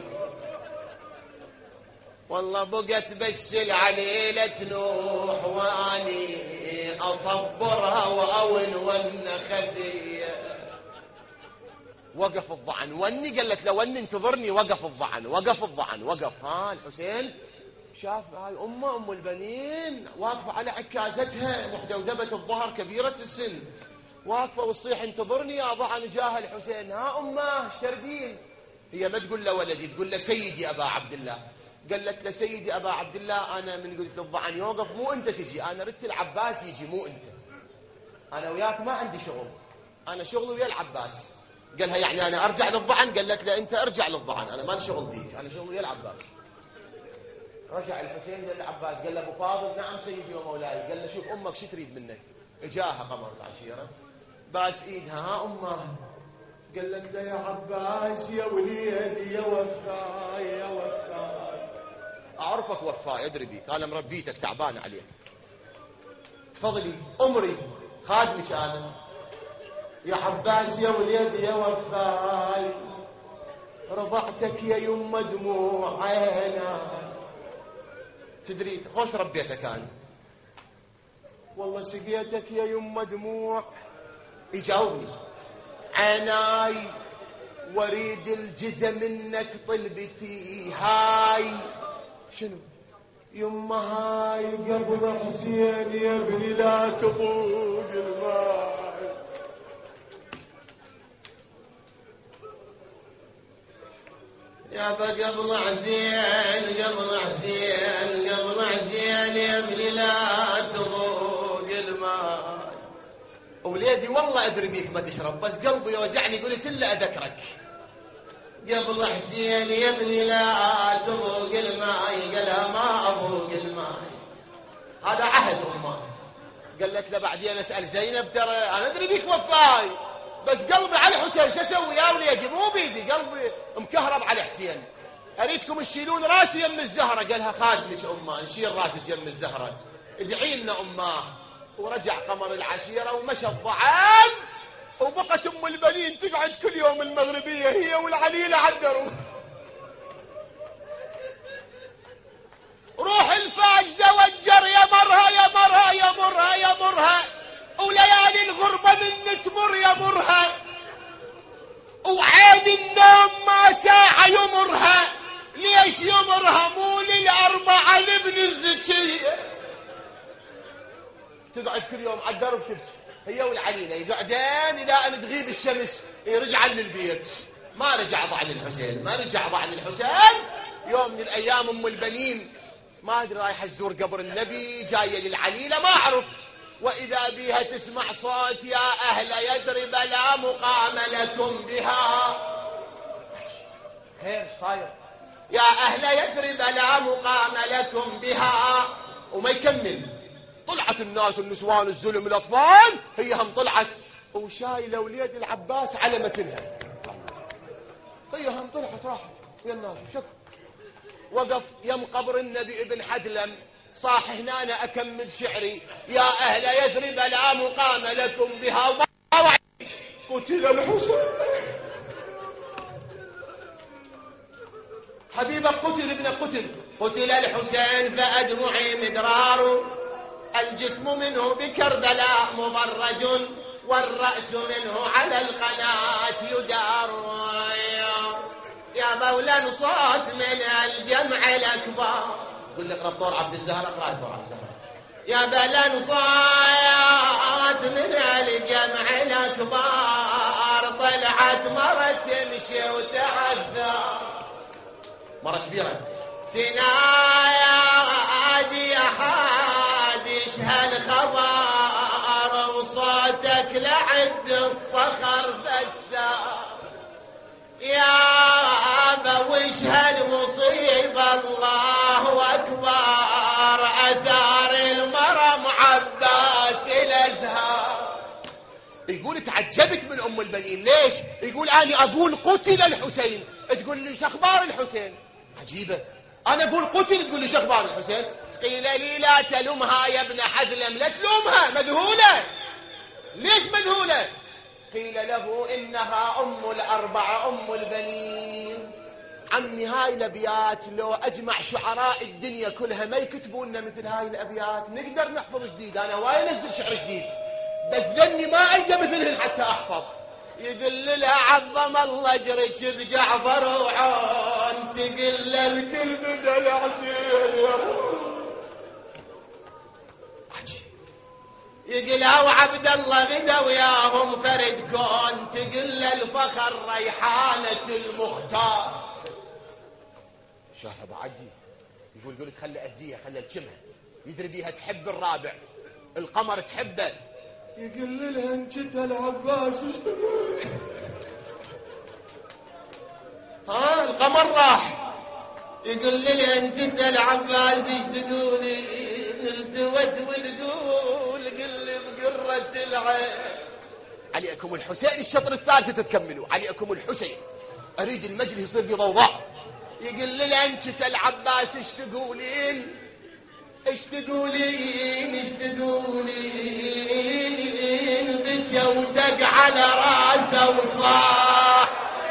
والله بقت بس العليلة نوح واني، أصبرها وأول ون خفية. وقف الضعن وني، قالت له وني انتظرني. وقف الضعن وقف. الحسين شاف هاي أم البنين واقفة على عكازتها، محدودبة الظهر كبيرة في السن، واقفة وتصيح انتظرني يا ضعن جاه الحسين. أمه ايش تردين؟ هي ما تقول له ولدي، تقول له سيدي أبا عبد الله. قالت له سيدي أبا عبد الله، أنا من قلت للضعن يوقف مو أنت تجي، أنا ردت العباس يجي مو أنت. أنا وياك ما عندي شغل، أنا شغلي ويا العباس. قالها يعني أنا أرجع للضعن؟ قالت له أنت أرجع للضعن، أنا ما لي شغل بيك، أنا شغلي العباس. رجع الحسين للعباس قال له أبو فاضل نعم سيدي ومولاي. قال له شوف أمك شو تريد منك؟ إجاها قمر العشيرة باس إيدها، ها أمه؟ قالت له يا عباس يا وليدي يا وفاي يا وفاي. أعرفك وفاي أدري بيك، أنا مربيتك تعبان عليك، تفضلي أمري خادمك أنا. يا عباس يا وليدي يا وفاي، رضعتك يا يمه دموع عيناي. تدري خوش ربيتك أنا، والله سقيتك يا يمه دموع. يجاوبني عيناي واريد الجزة منك طلبتي هاي. شنو؟ يمه هاي قبل حسين يا ابني لا تضوق الماء. يا قبل حسين قبل حسين قبل حسين يا ابني لا تضوق الماء. وليدي والله ادري بيك ما تشرب، بس قلبي يوجعني قلت الا اذكرك. قبل حسين يا ابني لا تضوق الماء. قالها ما اضوق الماء، هذا عهد امه. قالت له بعدين اسال زينب ترى انا ادري بيك وفاي، بس قلبي على الحسين شو اسوي يا وليدي؟ مو بيدي، قلبي مكهرب على حسين، اريدكم تشيلون راسي يم الزهره. قالها خادمك امه نشيل راسك يم الزهره، ادعي لنا امه. ورجع قمر العشيره ومشى الضعان، وبقت ام البنين تقعد كل يوم المغربيه هي والعليله على الدرب. روح الفاج دوجر يا مرها يا مرها يا مرها يا مرها، وليالي الغربه من تمر يا مرها، وعين النوم ما ساعه يمرها. ليش يمرها؟ مو للاربعه لابن الزكيه. تقعد كل يوم على الدرب تبكي هي والعليله، يقعدين الى ان تغيب الشمس يرجعن للبيت. ما رجع ضعن الحسين، ما رجع ضعن الحسين. يوم من الايام ام البنين ما ادري رايحه تزور قبر النبي، جايه للعليله ما اعرف، واذا بها تسمع صوت يا اهل يثرب لا مقام لكم بها. خير صاير؟ يا اهل يثرب لا مقام لكم بها. وما يكمل، طلعت الناس النسوان الزلم الاطفال، هي هم طلعت وشايله وليد العباس على متنها. هي هم طلعت راحت يا الناس. شوف وقف يم قبر النبي ابن حدلم، صاح هنا أنا اكمل شعري. يا اهل يثرب لا مقام لكم بها. قتل الحسين حبيبك، قتل ابن قتل الحسين فادمعي مدرار، الجسم منه بكربلاء مضرج، والرأس منه على القناة يدار. يا مولا صوت من الجمع الأكبر. تقول لي اقرأ الطور عبد الزهر، اقرأ الطور عبد الزهر. يا بلا صوت من الجمع الأكبر، طلعت مرة تمشي وتعذر، مرة كبيرة تنادي يا حادش هالخبر، وصوتك لعد الصخر فسار. يا أبا وش هالمصيبة الله أكبر، أثار المرم عباس الأزهار. يقول تعجبت من أم البنين. ليش؟ يقول أنا أقول قتل الحسين، تقول لي شخبار الحسين. عجيبة، أنا أقول قتل تقول لي شخبار الحسين. قيل لي لا تلومها يا ابن حزلم، لا تلومها، مذهولة. ليش مذهولة؟ قيل له إنها أم الأربعة أم البنين. عمي هاي الأبيات لو أجمع شعراء الدنيا كلها ما يكتبون لنا مثل هاي الأبيات. نقدر نحفظ جديد، أنا وايد أنزل شعر جديد، بس ذني ما ألقى مثلهن حتى أحفظ. يقول لها عظم الله اجرك بجعفر وعون، تقل الكل بدا العسير. يقلها وعبد الله غدا وياهم فرد كون، تقل الفخر ريحانة المختار. شاف ابو عدي يقول قلت خلي اهديها خلي الجمعة، يدري بيها تحب الرابع، القمر تحبه. يقول لها انشتها العباس وش تقول؟ ها القمر راح يقول لي انت العباس ايش تقولي؟ التوت وتقول قل لي بقرة العين. عليكم الحسين الشطر الثالث تتكملوا. عليكم الحسين اريد المجلس يصير بضوضاء. يقول لي انت العباس ايش تقولين؟ ايش تقولين؟ ايش تقولين؟ بكى ودق على راسه وصاح.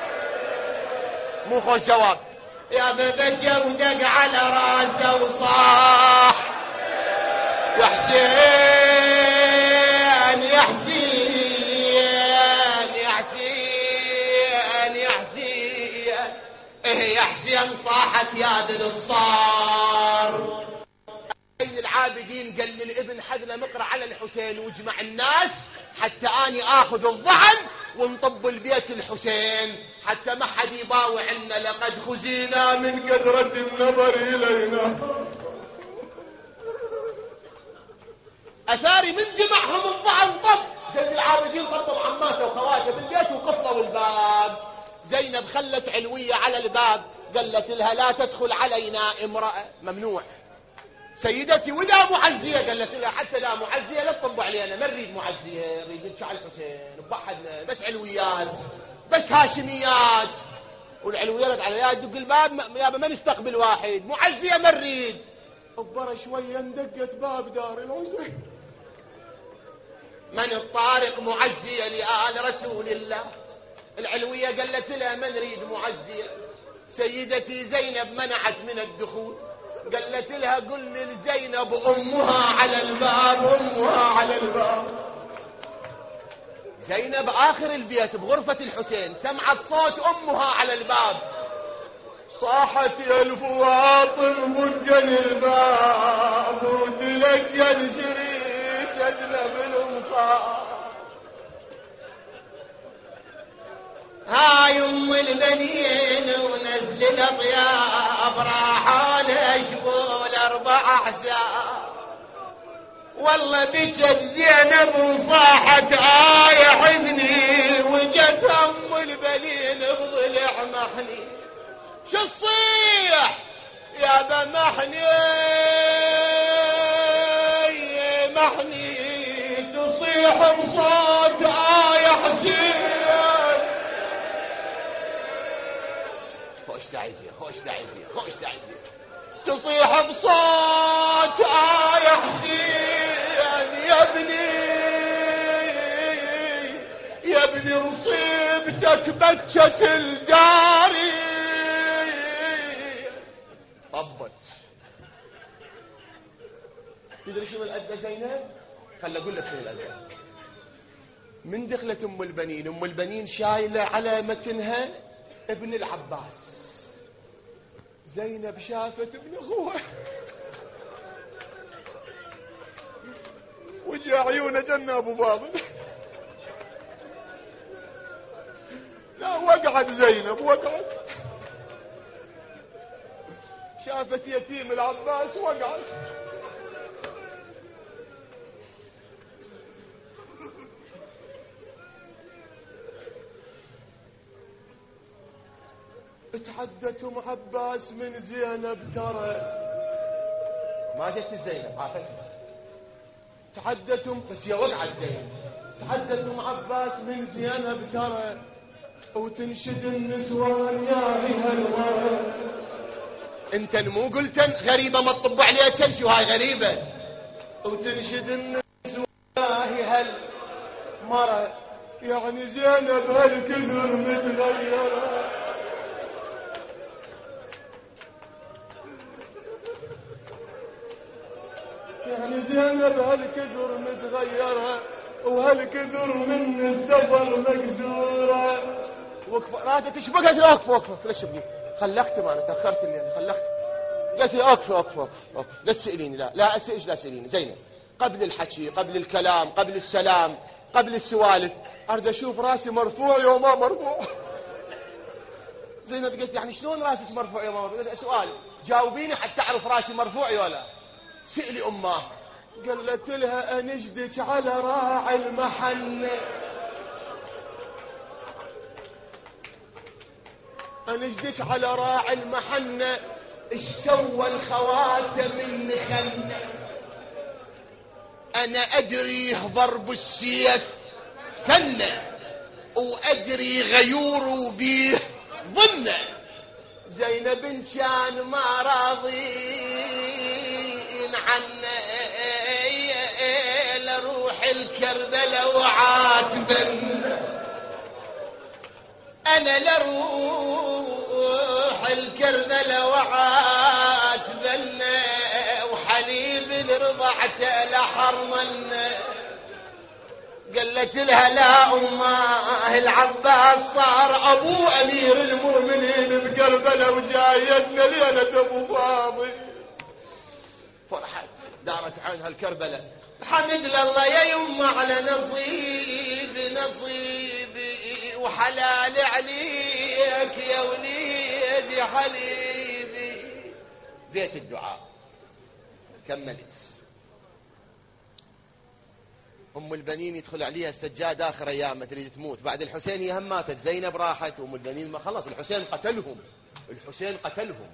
مو خوش جواب. يا بكى ودق على راسه وصاح يا حسين يا حسين يا حسين يا حسين. ايه يا حسين صاحت يا ذل الصار. بين العابدين قال للابن حذله مقرأ على الحسين واجمع الناس حتى اني اخذ الضحن ونطب البيت الحسين حتى ما حد يباوع عنا لقد خزينا من كثرة النظر الينا. اثاري من جمعهم الضحن طب. زين العابدين طبوا عماته وخواته بالبيت وقفلوا الباب. زينب خلت علوية على الباب قالت لها لا تدخل علينا امرأة، ممنوع. سيدتي ودا معزية قالت لها حتى لا معزية لا تطبوا علينا، ما نريد معزية، نريد نشع الحسين بحدنا بس علويات بس هاشميات. والعلويات على يا دق الباب يابا ما نستقبل واحد، معزية ما نريد. كبر شوية اندقت باب دار الحسين. من الطارق معزية لآل رسول الله. العلوية قالت لها ما نريد معزية. سيدتي زينب منعت من الدخول قالت لها قل لزينب امها على الباب امها على الباب. زينب اخر البيت بغرفة الحسين سمعت صوت امها على الباب صاحت يا الفواطم بدن الباب وتلقى شريك ادنى بالمصاب. هاي ام البنين ونزل الاطياب راحوا لشبول 4 احزاب. والله بجت زينب وصاحت يا حزني وجت ام البنين بضلع محني. شو تصيح يا بمحني محني تصيح بصوت يا حسين. خوش تعزية خوش تعزية خوش تعزية. تصيح بصوت يا حسين يا ابني يا ابني مصيبتك بكت الداري. طبت. تدري شو الأدى زينب؟ خل اقول لك شو الأدى. من دخلت ام البنين شايله على متنها ابن العباس. زينب شافت ابن اخوها وجه عيونه جنة ابو فاضل. لا وقعت زينب وقعت شافت يتيم العباس وقعت. تحدث ام عباس من زينب ترى ما جت زينب عافتها. تحدث بس هي وقعت زينب. تحدث ام عباس من زينب ترى وتنشد النسوان يا هي المرة. انت مو قلت غريبة ما تطب عليها تمشي وهاي غريبة. وتنشد النسوان يا هي المرة يعني زينب هالكثر متغيرة. يعني زينب هالكثر متغيرة وهالكثر من السفر مكسورة. وقف راتة تشبكها قلت لها وقف ليش تبقي؟ خلختم انا تاخرت الليل خلختم. قلت لها وقف لا تسأليني لا اسالش لا تسأليني زينب. قبل الحكي قبل الكلام قبل السلام قبل السوالف اريد اشوف راسي مرفوع يوم ما مرفوع. زينب قلت يعني شلون راسك مرفوع يوم ما مرفوع؟ سؤال جاوبيني حتى اعرف راسي مرفوع ولا. سألي امه قالت لها انجدك على راعي المحنة. انا جدك على راعي المحنة اش سوى الخواتم اللي خلنا. انا ادري ضرب السيف فنه وادري غيور بيه ظنه. زينب ان كان ما راضين عنا لروح الكربلاء وعاتبن. انا لروح الكربلاء وعاتبن وحليب اللي رضعته لحرمن. قالت لها لا امه العباس صار ابو امير المؤمنين بكربلاء وجايتنا ليله ابو فاضل. فرحت دارت عنها الكربلاء. حمد الله يا يمه على نصيبي وحلال عليك يا وليدي حليبي. بيت الدعاء. كملت ام البنين يدخل عليها السجاد اخر ايام تريد تموت. بعد الحسين هي هم ماتت. زينب راحت وام البنين ما خلص الحسين قتلهم.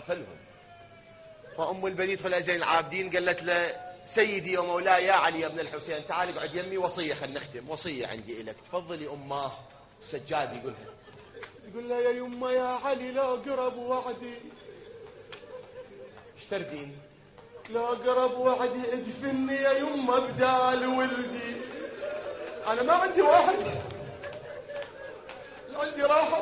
فام البنين يدخل على زين العابدين قالت له سيدي ومولاي يا علي يا ابن الحسين تعال اقعد يمي وصيه خلينا نختم. وصيه عندي لك تفضلي اماه. السجاد يقول لها يا يمه يا علي لا قرب وعدي. ايش تردين؟ لا قرب وعدي ادفني يا يمه بدال ولدي. انا ما عندي واحد عندي راحه.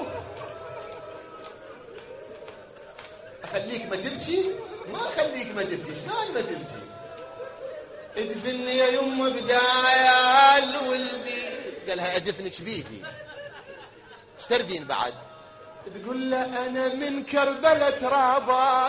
اخليك ما تبكي؟ ما اخليك ما تبكي. شلون ما تبكي؟ ادفني يا يمه بدال ولدي. قالها ادفنك بيدي. ايش تردين بعد؟ تقول له انا من كربلاء ترابات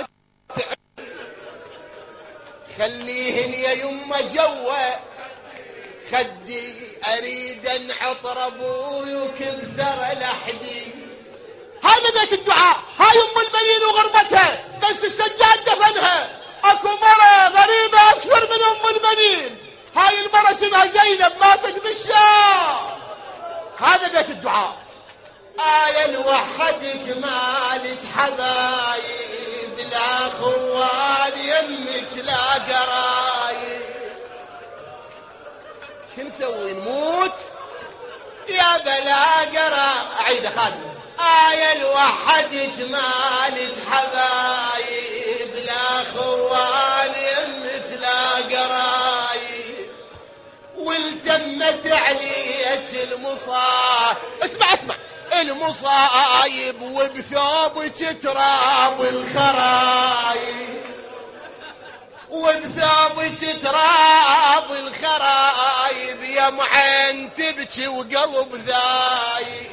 خليهن يا يمه جوا خدي اريد انحطر ابوي وكبثر لحدي. هذا بيت الدعاء. هاي ام البنين وغربتها بس السجاد دفنها. اكو مرة غريبة اكثر من ام البنين. هاي المرة اسمها زينب ماتت بالشام. هذا بيت الدعاء. الوحدك مالك حبايب لا خوال يمك لا قرايب. شو نسوي نموت يا بلا قرا. عيد خادم. الوحدك مالك حبايب لا خوال يمك لا قرايب. والتمت عليك المصايب. اسمع المصايب وبثوبك تراب الخرايب. وبثوبك تراب الخرايب يا معين تبكي وقلب ذايب.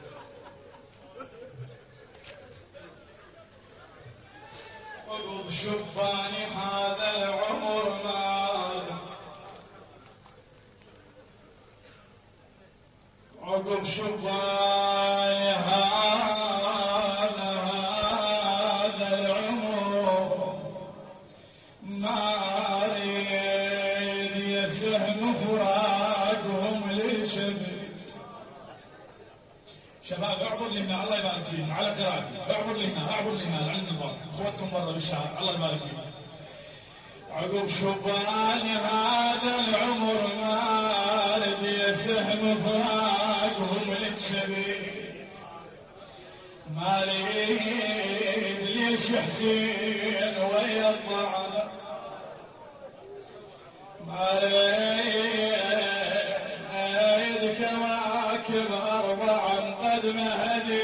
عقب شفاني هذا العمر ماذا. عقب شفاني هذا العمر ما اريد يسهل فراقهم للشباب. شباب اعبر لي هنا الله يبارك فيك على قراءتي. اعبر لي هنا لعلم الباب اخوتكم برا بالشارع الله يبارك فيك. عقب شبان هذا العمر ما اريد يسهم فراقهم للشبيب. ما اريد ليش حسين ويا الضعف. ما اريد كواكب اربعا قد مهدي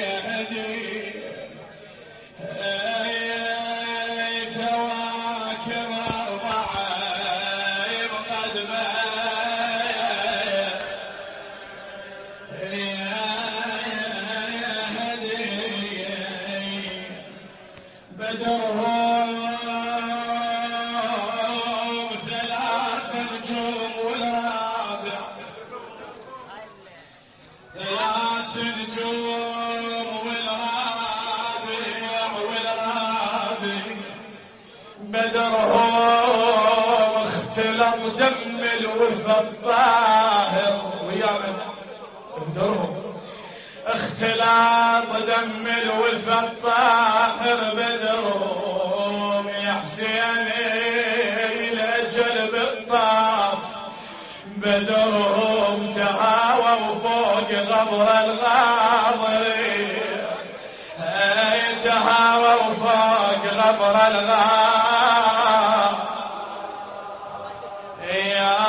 كواكب اربعا قد مهدي بدرهم ثلاث نجوم والرابع ثلاث نجوم والرابع بدرهم اختلط دم الوفا الطاهر ويا من بدرهم اختلاط دم الوفا الطاهر بدروم يا حسين الأجل بالطاف بدروم تهاووا فوق غبر الغاضرين تهاووا فوق غبر الغاضرين يا